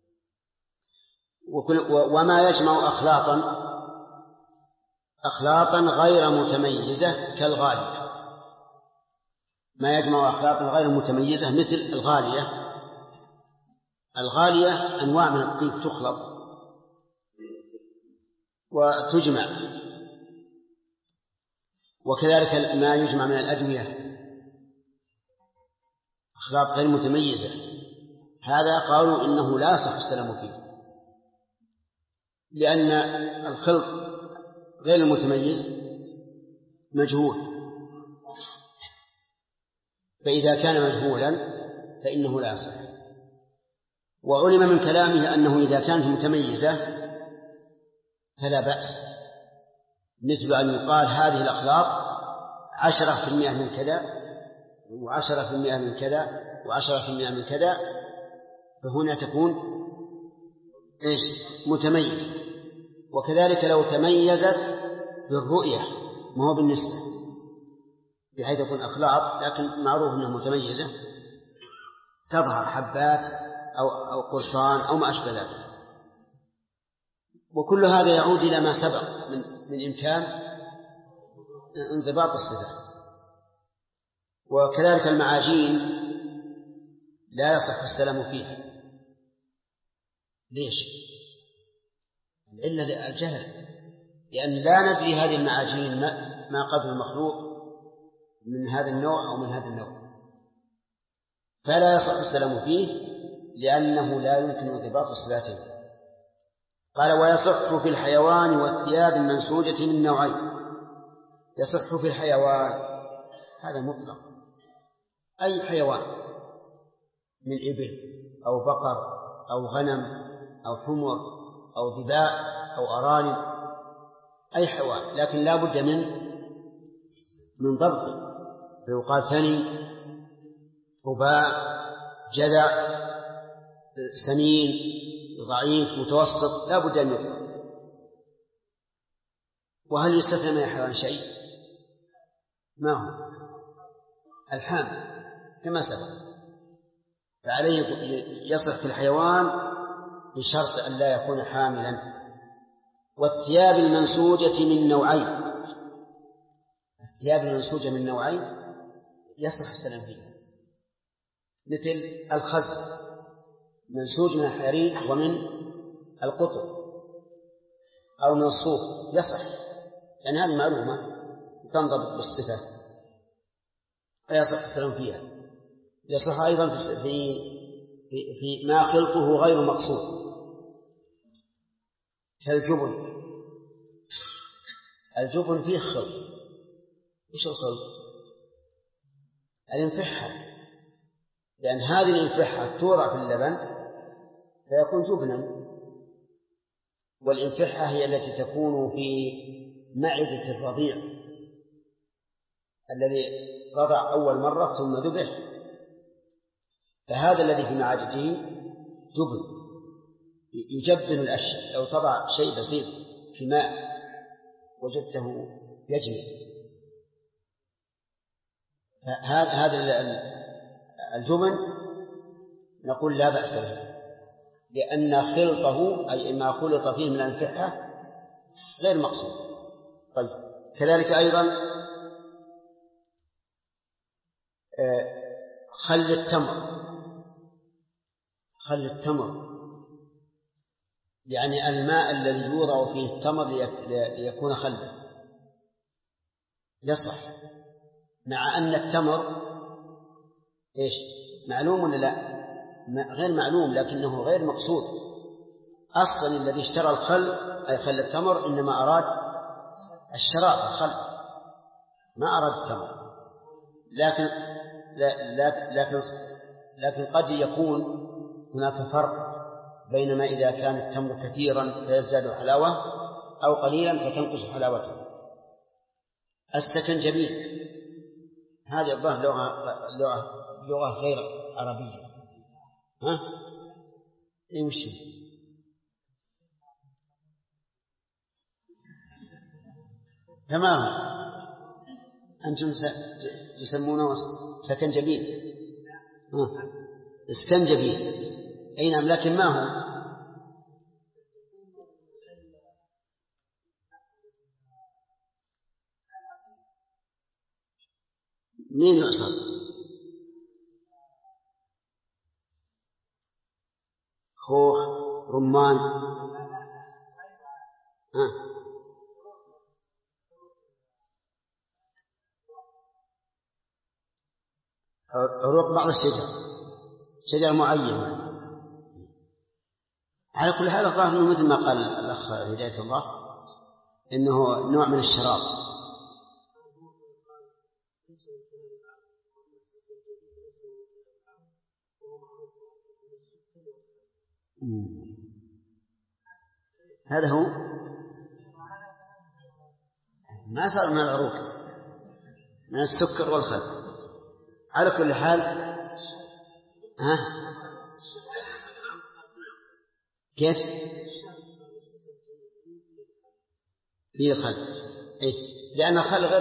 وما يجمع أخلاطا غير متميزة كالغالية. ما يجمع أخلاطا غير متميزة مثل الغالية. الغالية أنواع من الطيب تخلط وتجمع، وكذلك ما يجمع من الأدوية أخلاط غير متميزة. هذا قالوا إنه لا يصح السلام فيه، لأن الخلط غير المتميز مجهول، فإذا كان مجهولا فإنه لا يصح. وعلم من كلامه أنه إذا كانت متميزة فلا بأس، مثل أن يقال هذه الأخلاط 10% من كذا و10% من كذا و10% من كذا، فهنا تكون إيش؟ متميز. وكذلك لو تميزت بالرؤية ما هو بالنسبة، بحيث تكون أخلاط لكن معروف أنها متميزة، تظهر حبات أو قرصان أو ما أشبه ذلك. وكل هذا يعود إلى ما سبق من إمكان انضباط الصفات. وكذلك المعاجين لا يصح السلام فيها. ليش؟ إلا الجهل، لأن لا ندري هذه المعاجين ما قدر المخلوق من هذا النوع أو من هذا النوع، فلا يصح السلام فيه لأنه لا يمكن انضباط صفاته. قال ويصح في الحيوان والثياب المنسوجة من نوعين. يصح في الحيوان هذا مطلق، أي حيوان من إبل أو بقر أو غنم أو حمر أو ظباء أو أرانب، أي حيوان، لكن لا بد من ضبط. فيقال ثني، رباع، جذع، سمين، ضعيف، متوسط، لا بد أن يضبط. وهل يستثنى من الحيوان شيء؟ ما هو؟ الحامل كما سبق، فعليه يصح في الحيوان بشرط أن لا يكون حاملا. والثياب المنسوجة من نوعين. الثياب المنسوجة من نوعين يصح السلام فيها، مثل الخز منسوج من الحرير ومن القطن أو من الصوف، يصح، لأن هذه معلومة تنضبط بالصفة فيصح السلام فيها. يصح أيضا في ما خلقه غير مقصود كالجبن. الجبن فيه خلط. إيش الخلط؟ الانفحة، لأن هذه الانفحة توضع في اللبن فيكون جبنا، والانفحة هي التي تكون في معدة الرضيع الذي رضع أول مرة ثم ذبح، فهذا الذي في معدته جبن يجبن الأشياء. لو تضع شيء بسيط في ماء وجدته يجمد. هذا الجبن نقول لا بأس به، لأن خلطه أي ما خلط فيه من الانفحة غير مقصود، طيب كذلك أيضا خل التمر يعني الماء الذي يوضع فيه التمر ليكون خلا يصح، مع أن التمر إيش معلوم ولا لا؟ غير معلوم، لكنه غير مقصود. أصلا الذي اشترى الخل أي خل التمر إنما أراد الشراب الخل، ما أراد التمر. لكن قد يكون هناك فرق بينما إذا كان التمر كثيرا فيزداد حلاوة أو قليلا فتنقص حلاوته. السكنجبيل هذه الظاهر لغة غير عربية. ها؟ إيه وش تمام، أنتم تسمونه سكنجبيل. اسكنجبيل أي نعم، لكن ما هو مين يعصر؟ خوخ، رمان، عروق بعض شجر معين. على كل حال الظاهر أنه مثل ما قال الأخ هداية الله إنه نوع من الشراب. هذا هو ما صار من العروق، من السكر والخل. على كل حال كيف فيه خل؟ إيه؟ لأن الخل غير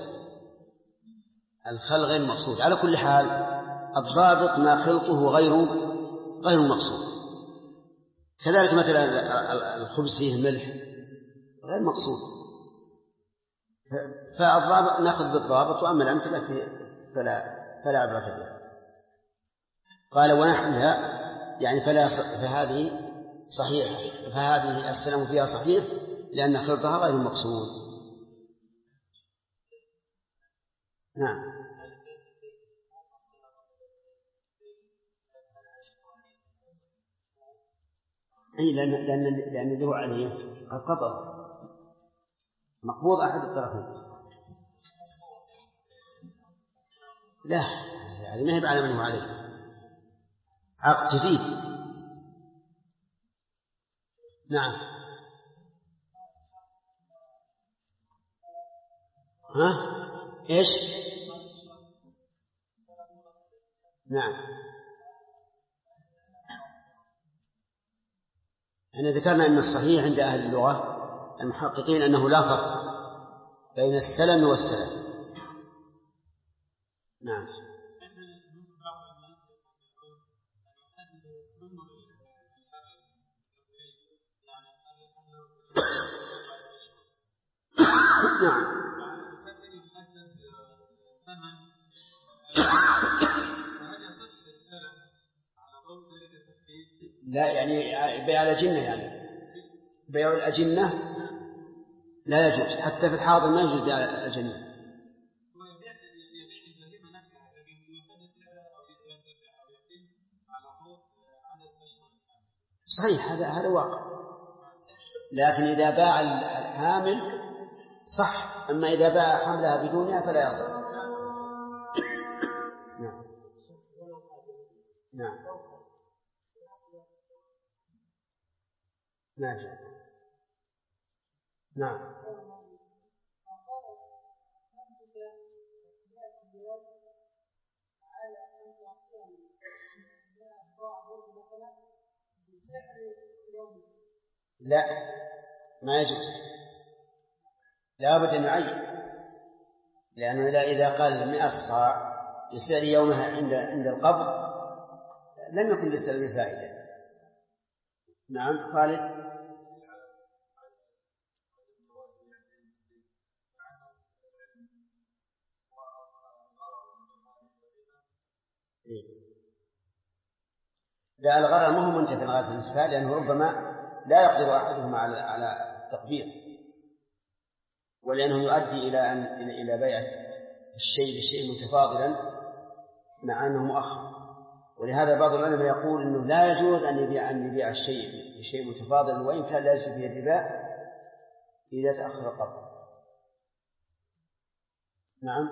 مقصود. على كل حال الضابط ما خلطه غير مقصود. كذلك مثلا الخبز فيه ملح غير مقصود، فالضابط نأخذ بالضابط، وأما الأمثلة فلا عبرة بها. قال ونحوها يعني فهذه صحيحة، فهذه السلام فيها صحيح لأن خلطها غير مقصود. نعم. أي لأن اللي هو عليه قد قبض مقبوض أحد الطرفين. لا يعني ما هي بعلم منه عليه، عقد جديد. نعم. إيش؟ نعم. أنا ذكرنا أن الصحيح عند أهل اللغة المحققين أنه لا فرق بين السلم والسلم. نعم. نعم. لا يعني بيع الأجنة، يعني بيع الأجنة لا يجوز، حتى في الحاضر ما يجوز بيع الأجنة. صحيح، هذا واقع، لكن إذا باع الحامل صح، أما إذا باع حملها بدونها فلا يصح. نعم. نعم. نعم. لا ما يجوز، لا بد أن يعين، لأنه إذا قال 100 صاع يسعر يومها عند القبض لم يكن للسلم فائدة. نعم. خالد. لا، الغرر ما هو منتفي الغاية الانتفاء، لأنه ربما لا يقدر أحدهما على التطبيق، ولأنه يؤدي إلى بيع الشيء بالشيء متفاضلا مع أنه مؤخر. ولهذا بعض العلماء يقول أنه لا يجوز أن يبيع الشيء بشيء متفاضل، وإن كان لا يجوز فيه الربا إذا تأخر القبض. نعم.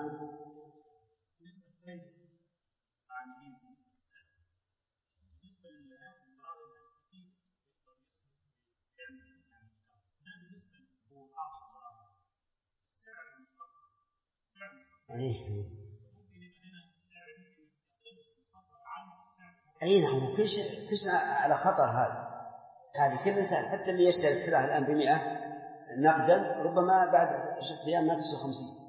أي نعم، كل شيء على خطر. هذه كل إنسان حتى اللي يشتري السلعة الآن ب100 نقدا ربما بعد 10 أيام ما تسوى 50.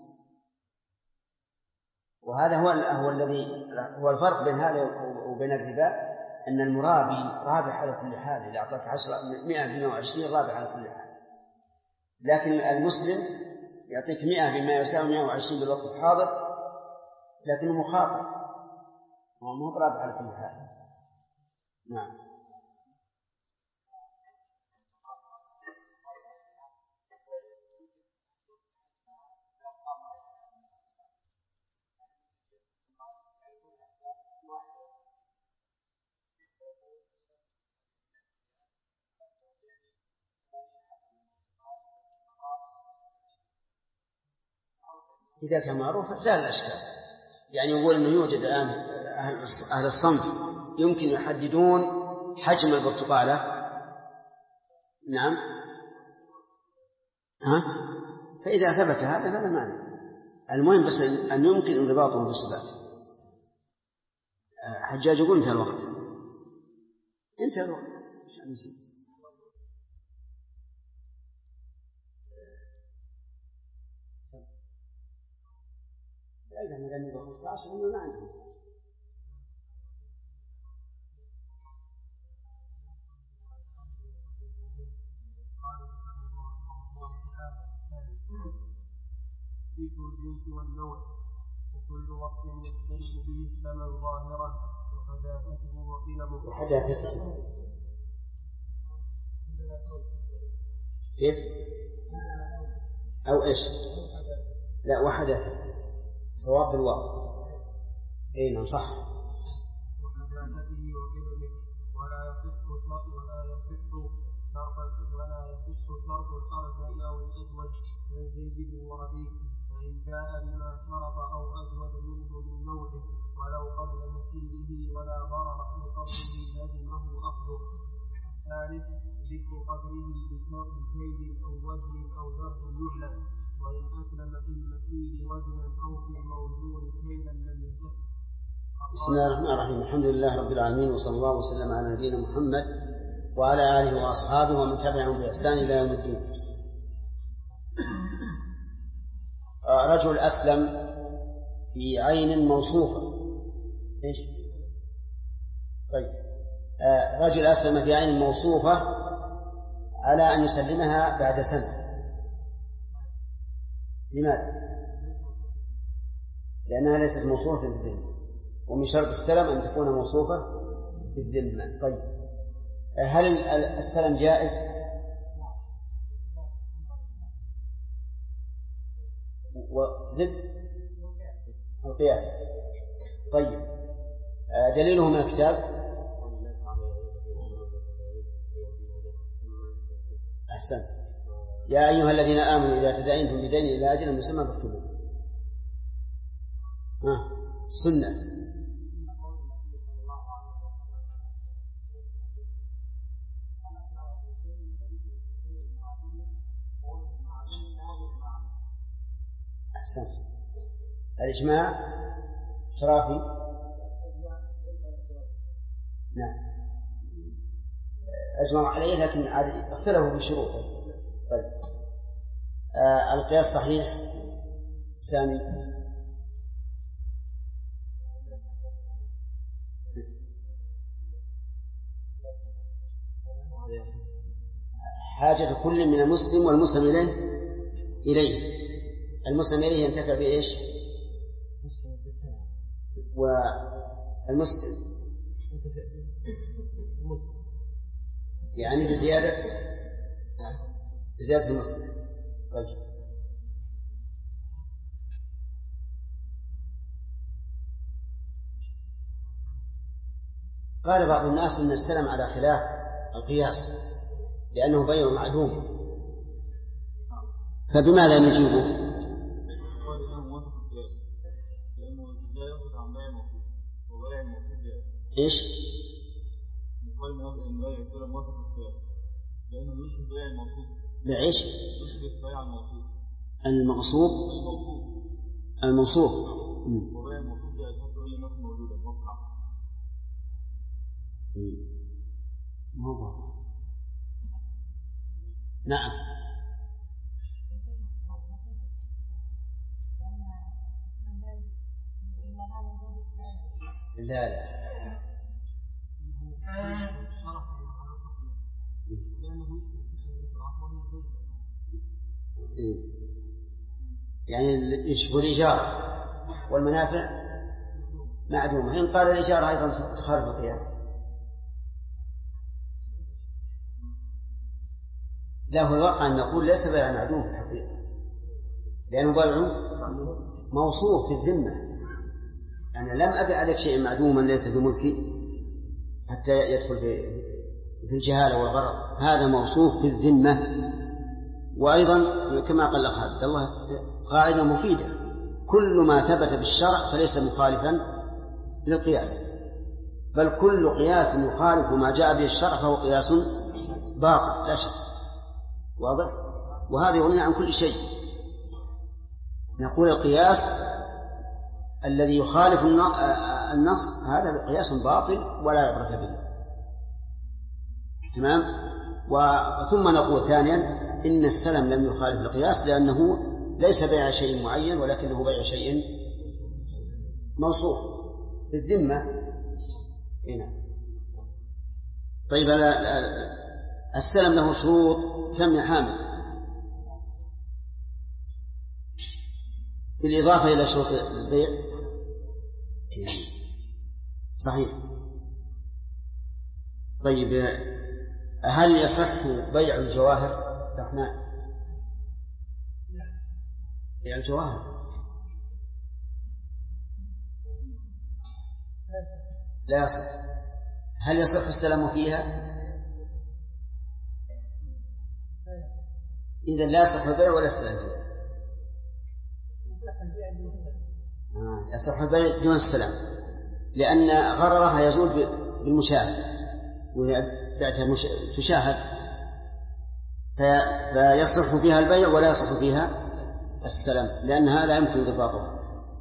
وهذا هو الذي هو الفرق بين هذا وبين الربا، أن المرابي رابح على كل حال. إذا أعطاك 100 ب120 رابح على كل حال. لكن المسلم يعطيك 100 بما يساوي 120 بالوقت الحاضر، لكنه مخاطر وهو رابح على كل حال. نعم. إذا كان معروف زال الأشكال. يعني يقول أنه يوجد الآن أهل الصنف يمكن يحددون حجم البرتقالة. نعم. فإذا ثبت هذا فلا مانع. المهم بس أن يمكن انضباطه بالصفات. حجاج يقول انتهى الوقت. إذا ما لم يبقى 15 إنه ما عندهم. ذكر الجنس والنوع وكل وصف يختلف به الثمن ظاهرا وحداثته وقلمه. كيف؟ أو إيش؟ لا، وحداثته صواب بالواو. اي نعم صح. وحداثته وقلمه ولا يصح شرط الأرجل أو الأجود والزيد والرديء، فإن جاء بما شرط أو أجود منه من نوعه ولو قبل محله ولا ضرر في قبله لازمه أخذه. الثالث ذكر قدره بكيد أو وزن أو ذرف يعلم، وإن أسلم في المكيد وزنا أو في الموزون كيدا لم يصح. بسم الله الرحمن الرحيم. الحمد لله رب العالمين، وصلى الله وسلم على نبينا محمد وعلى آله وأصحابه ومن تبعهم بإحسان إلى يوم الدين. رجل أسلم في عين موصوفة. إيش؟ طيب. رجل أسلم في عين موصوفة على أن يسلمها بعد سنة. لماذا؟ لأنها ليست موصوفة في الذمة، ومن شرط السلم أن تكون موصوفة في الذمة. طيب، هل السلم جائز؟ وزد القياس. طيب، دليله من الكتاب. أحسنت. يا أيها الذين آمنوا إذا تداينتم بدين إلى أجل مسمى فاكتبوه. سنة. أحسنت. الإجماع شرافي. نعم أجمع عليه، لكن اختلفوا بشروطه. طيب، القياس صحيح. سامي. حاجة كل من المسلم والمسلم إليه. المسلم إليه ينتفع بإيش؟ المسلم يعني بزيادة المسلم. طيب. قال بعض الناس إن السلم على خلاف القياس لأنه بيع معدوم، فبماذا نجيبه؟ إيش؟ بعيش الموصوف نعم. لا يعني يشبه الإيجار والمنافع معدومة. إن قال الإيجار أيضا تخالف القياس. لا، هو الواقع أن نقول ليس بيع معدوم في الحقيقة، لأنه بيع موصوف في الذمة. أنا لم أبيع عليك شيء معدوما ليس في ملكي حتى يدخل في الجهالة والغرر، هذا موصوف في الذمة. وأيضا كما قال الأخ عبد الله قاعدة مفيدة: كل ما ثبت بالشرع فليس مخالفا للقياس، بل كل قياس يخالف ما جاء به الشرع فهو قياس باطل لا شك. واضح؟ وهذا يغني عن كل شيء. نقول القياس الذي يخالف النص هذا قياس باطل ولا عبرة به. تمام؟ ثم نقول ثانيا إن السلم لم يخالف القياس لأنه ليس بيع شيء معين ولكنه بيع شيء موصوف في الذمة. هنا طيب، السلم له شروط كم يا حامد بالإضافة إلى شروط البيع؟ صحيح. طيب، هل يصح بيع الجواهر؟ رحمن، بيع الجواهر لا يصح. هل يصح السلام فيها؟ إذا لا يصح البيع ولا السلام فيها. يصح البيع دون السلام لأن غررها يزول بالمشاهد، وهي تشاهد، فيصح فيها البيع ولا يصح فيها السلام لأنها لا يمكن ضباطها.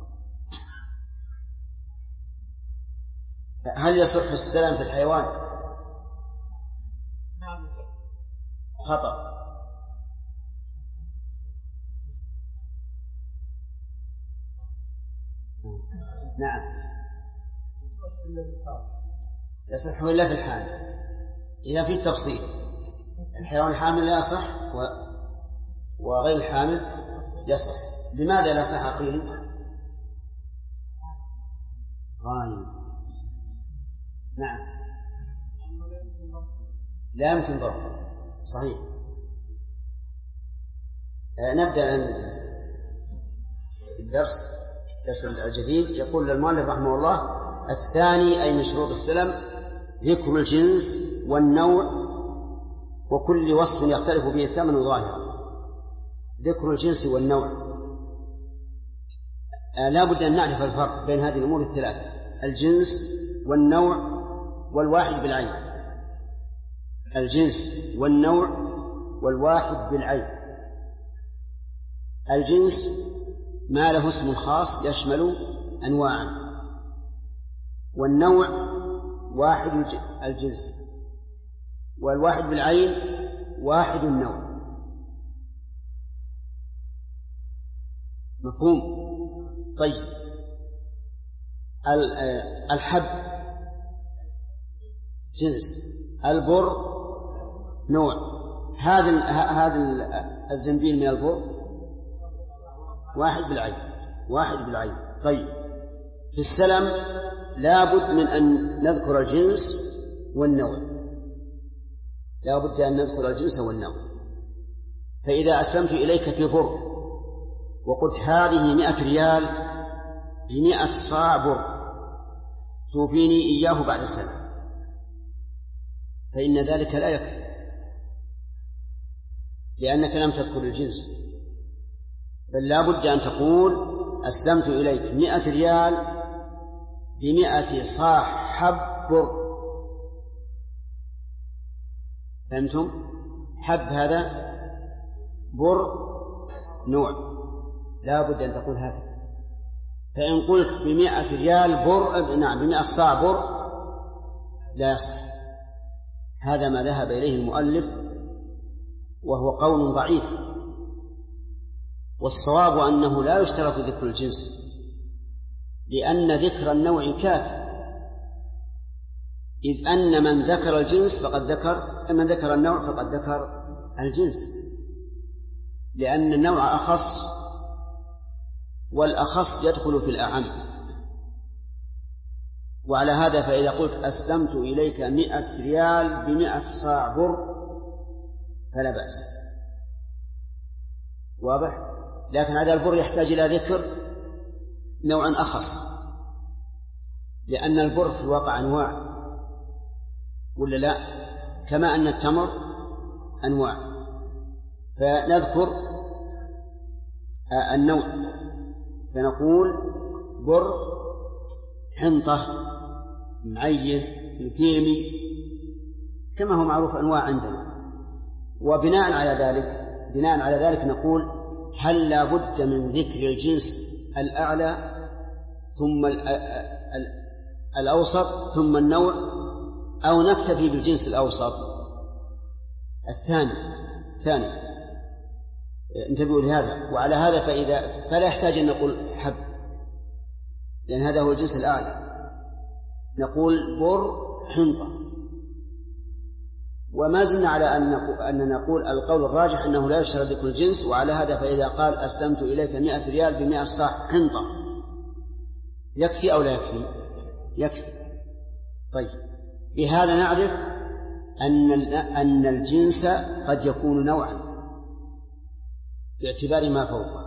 هل يصح السلام في الحيوان؟ خطأ. نعم، يصح إلا في الحامل. إذا في التفصيل الحيوان الحامل لا يصح وغير الحامل يصح. لماذا لا صح قيل؟ غايب. نعم، لا يمكن ضبطه. صحيح. نبدأ الدرس الجديد. يقول المؤلف رحمه الله: الثاني أي من شروط السلم ذكر الجنس والنوع وكل وصف يختلف به الثمن ظاهرا. ذكر الجنس والنوع، لا بد أن نعرف الفرق بين هذه الأمور الثلاثة: الجنس والنوع والواحد بالعين. الجنس والنوع والواحد بالعين. الجنس ما له اسم خاص يشمل أنواعا، والنوع واحد الجنس، والواحد بالعين واحد النوع. مفهوم؟ طيب، الحب جنس، البر نوع. هذا الزنبيل من البر واحد بالعين. طيب، في السلم لا بد من أن نذكر الجنس والنوع، لا بد أن نذكر الجنس والنوع. فإذا أسلمت إليك في بر وقلت هذه 100 ريال ب100 صاع بر توفيني إياه بعد السلام، فإن ذلك لا يكفي، لأنك لم تذكر الجنس، بل لا بد أن تقول أسلمت إليك 100 ريال ب100 صاع حب بر. فهمتم؟ حب هذا بر نوع، لا بد أن تقول هذا. فإن قلت ب100 ريال بر، نعم ب100 صاع بر، لا يصح. هذا ما ذهب إليه المؤلف وهو قول ضعيف، والصواب أنه لا يشترط ذكر الجنس، لأن ذكر النوع كافي، إذ أن من ذكر الجنس فقد من ذكر النوع فقد ذكر الجنس، لأن النوع أخص، والأخص يدخل في الأعم. وعلى هذا فإذا قلت أسلمت إليك 100 ريال ب100 صاع بر فلا بأس، واضح؟ لكن هذا البر يحتاج إلى ذكر نوع أخص، لأن البر في الواقع أنواع، ولا لا؟ كما أن التمر أنواع، فنذكر النوع، فنقول بر حنطة معين الكيمي كما هو معروف أنواع عندنا. وبناء على ذلك نقول هل لا بد من ذكر الجنس الأعلى ثم الأوسط ثم النوع، أو نكتفي بالجنس الأوسط؟ الثاني انتبهوا لهذا. وعلى هذا فلا يحتاج أن نقول حب، لأن هذا هو الجنس الأعلى، نقول بر حنطة. وما زلنا على أن نقول القول الراجح أنه لا يشترط ذكر الجنس. وعلى هذا فإذا قال أسلمت إليك 100 ريال ب100 صاع حنطة يكفي أو لا يكفي؟ يكفي. طيب، بهذا نعرف أن الجنس قد يكون نوعا باعتبار ما فوقه.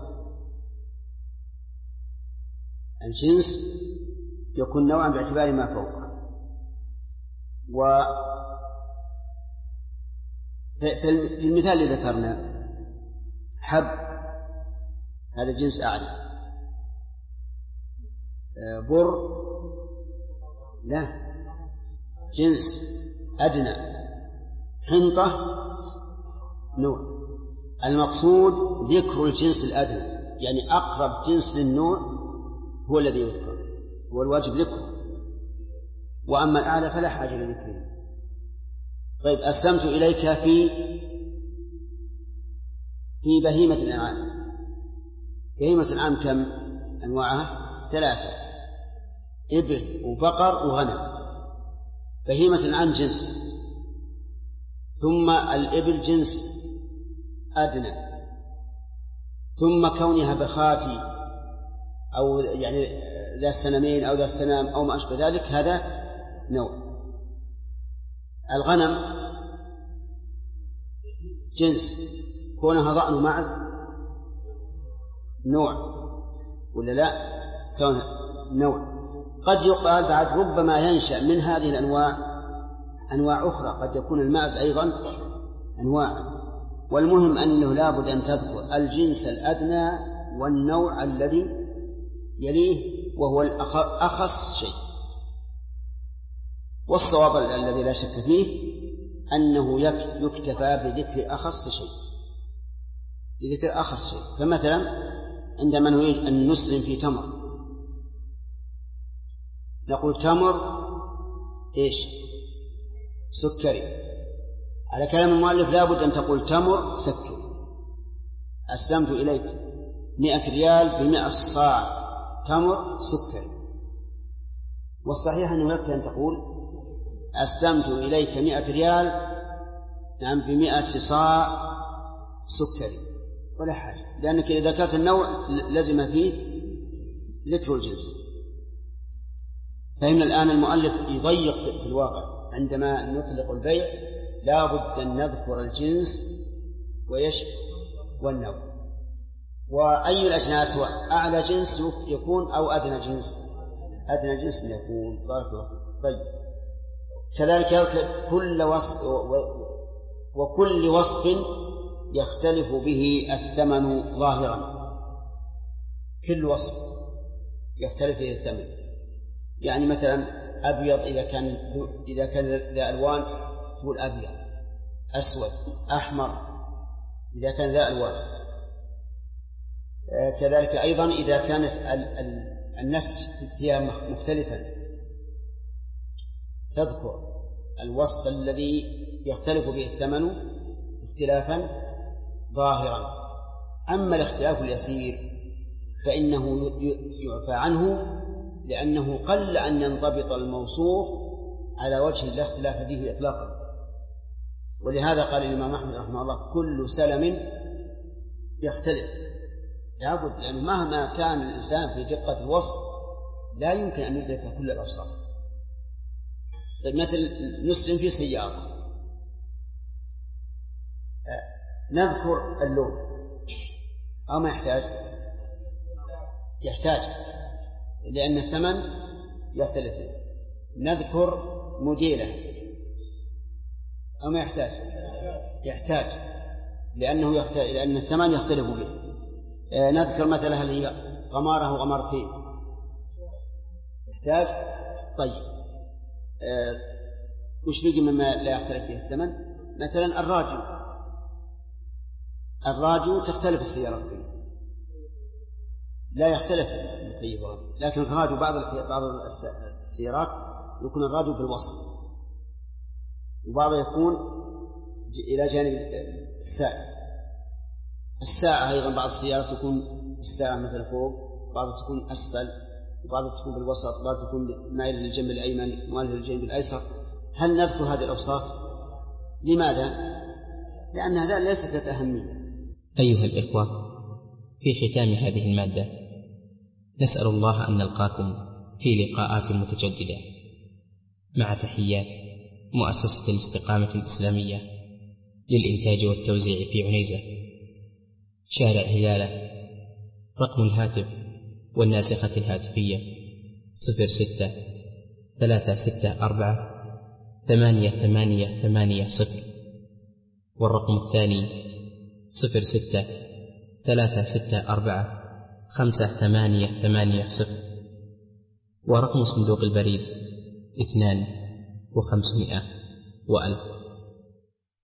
الجنس يكون نوعا باعتبار ما فوقه. في المثال اللي ذكرنا حب هذا جنس أعلى، بر لا جنس أدنى، حنطة نوع. المقصود ذكر الجنس الأدنى، يعني أقرب جنس للنوع هو الذي يذكر، هو الواجب ذكره، وأما الأعلى فلا حاجة لذكره. طيب، أسلمت إليك في بهيمة الأنعام. بهيمة الأنعام كم أنواعها؟ 3: إبل وبقر وغنم. بهيمة الأنعام جنس، ثم الإبل جنس أدنى، ثم كونها بخاتي أو يعني ذا السنمين أو ذا السنام أو ما أشبه ذلك هذا نوع. الغنم جنس، كونها ضأن معز نوع، ولا لا؟ كونها نوع. قد يقال بعد ربما ينشأ من هذه الأنواع أنواع أخرى، قد يكون المعز أيضا أنواع. والمهم أنه لا بد أن تذكر الجنس الأدنى والنوع الذي يليه وهو أخص شيء. والصواب الذي لا شك فيه أنه يكتفى بذكر أخص شيء، بذكر أخص شيء. فمثلا عندما نريد أن نسلم في تمر نقول تمر إيش؟ سكري. على كلام المؤلف لا بد أن تقول تمر سكري. أسلمت إليك 100 ريال ب100 صاع تمر سكري. والصحيح أنه يكفي أن تقول أسلمت إليك 100 ريال نعم ب100 صاع سكري، ولا حاجة، لأنك إذا ذكرت النوع لزم فيه ذكر الجنس. فإن الآن المؤلف يضيق في الواقع عندما نطلق البيع لا بد أن نذكر الجنس والنوع. وأي الأجناس هو أعلى جنس يكون أو أدنى جنس يكون. بارك الله فيك. طيب كذلك كل وصف يختلف به الثمن ظاهرا. كل وصف يختلف به الثمن. يعني مثلا أبيض إذا كان ذا ألوان تقول أبيض، أسود، أحمر إذا كان ذا ألوان. كذلك أيضا إذا كانت النسج في الثياب مختلفا تذكر الوصف الذي يختلف به الثمن اختلافا ظاهرا. أما الاختلاف اليسير فإنه يعفى عنه، لأنه قل أن ينضبط الموصوف على وجه لا اختلاف فيه إطلاقا. ولهذا قال الإمام أحمد رحمه الله كل سلم يختلف، لابد، لأنه مهما كان الإنسان في دقة الوصف لا يمكن أن يدرك كل الأوصاف. مثل نسلم في سيارة نذكر اللون أو ما يحتاج لأن الثمن يختلف. نذكر موديله أو ما يحتاج لأن الثمن يختلف به. نذكر مثلا هل هي غمارة أو غمارتين يحتاج. طيب وش بيجي مما لا يختلف فيه الثمن؟ مثلا الراديو تختلف السيارة فيه لا يختلف المكيفات، لكن الراديو بعض السيارات يكون الراديو بالوسط وبعضه يكون إلى جانب الساعة أيضا بعض السيارات تكون الساعة مثل فوق، بعضها تكون أسفل، وبعضها تكون بالوسط، بعضها تكون مائل للجنب الأيمن ومائل للجنب الأيسر. هل نذكر هذه الأوصاف؟ لماذا؟ لأن هذا ليست ذات أهمية. أيها الإخوة، في ختام هذه المادة نسأل الله أن نلقاكم في لقاءات متجددة، مع تحيات مؤسسة الاستقامة الإسلامية للإنتاج والتوزيع في عنيزة، شارع هلالة. رقم الهاتف والناسخة الهاتفية 06-364-8880، والرقم الثاني 06-364-5880، ورقم صندوق البريد 2500 و1000.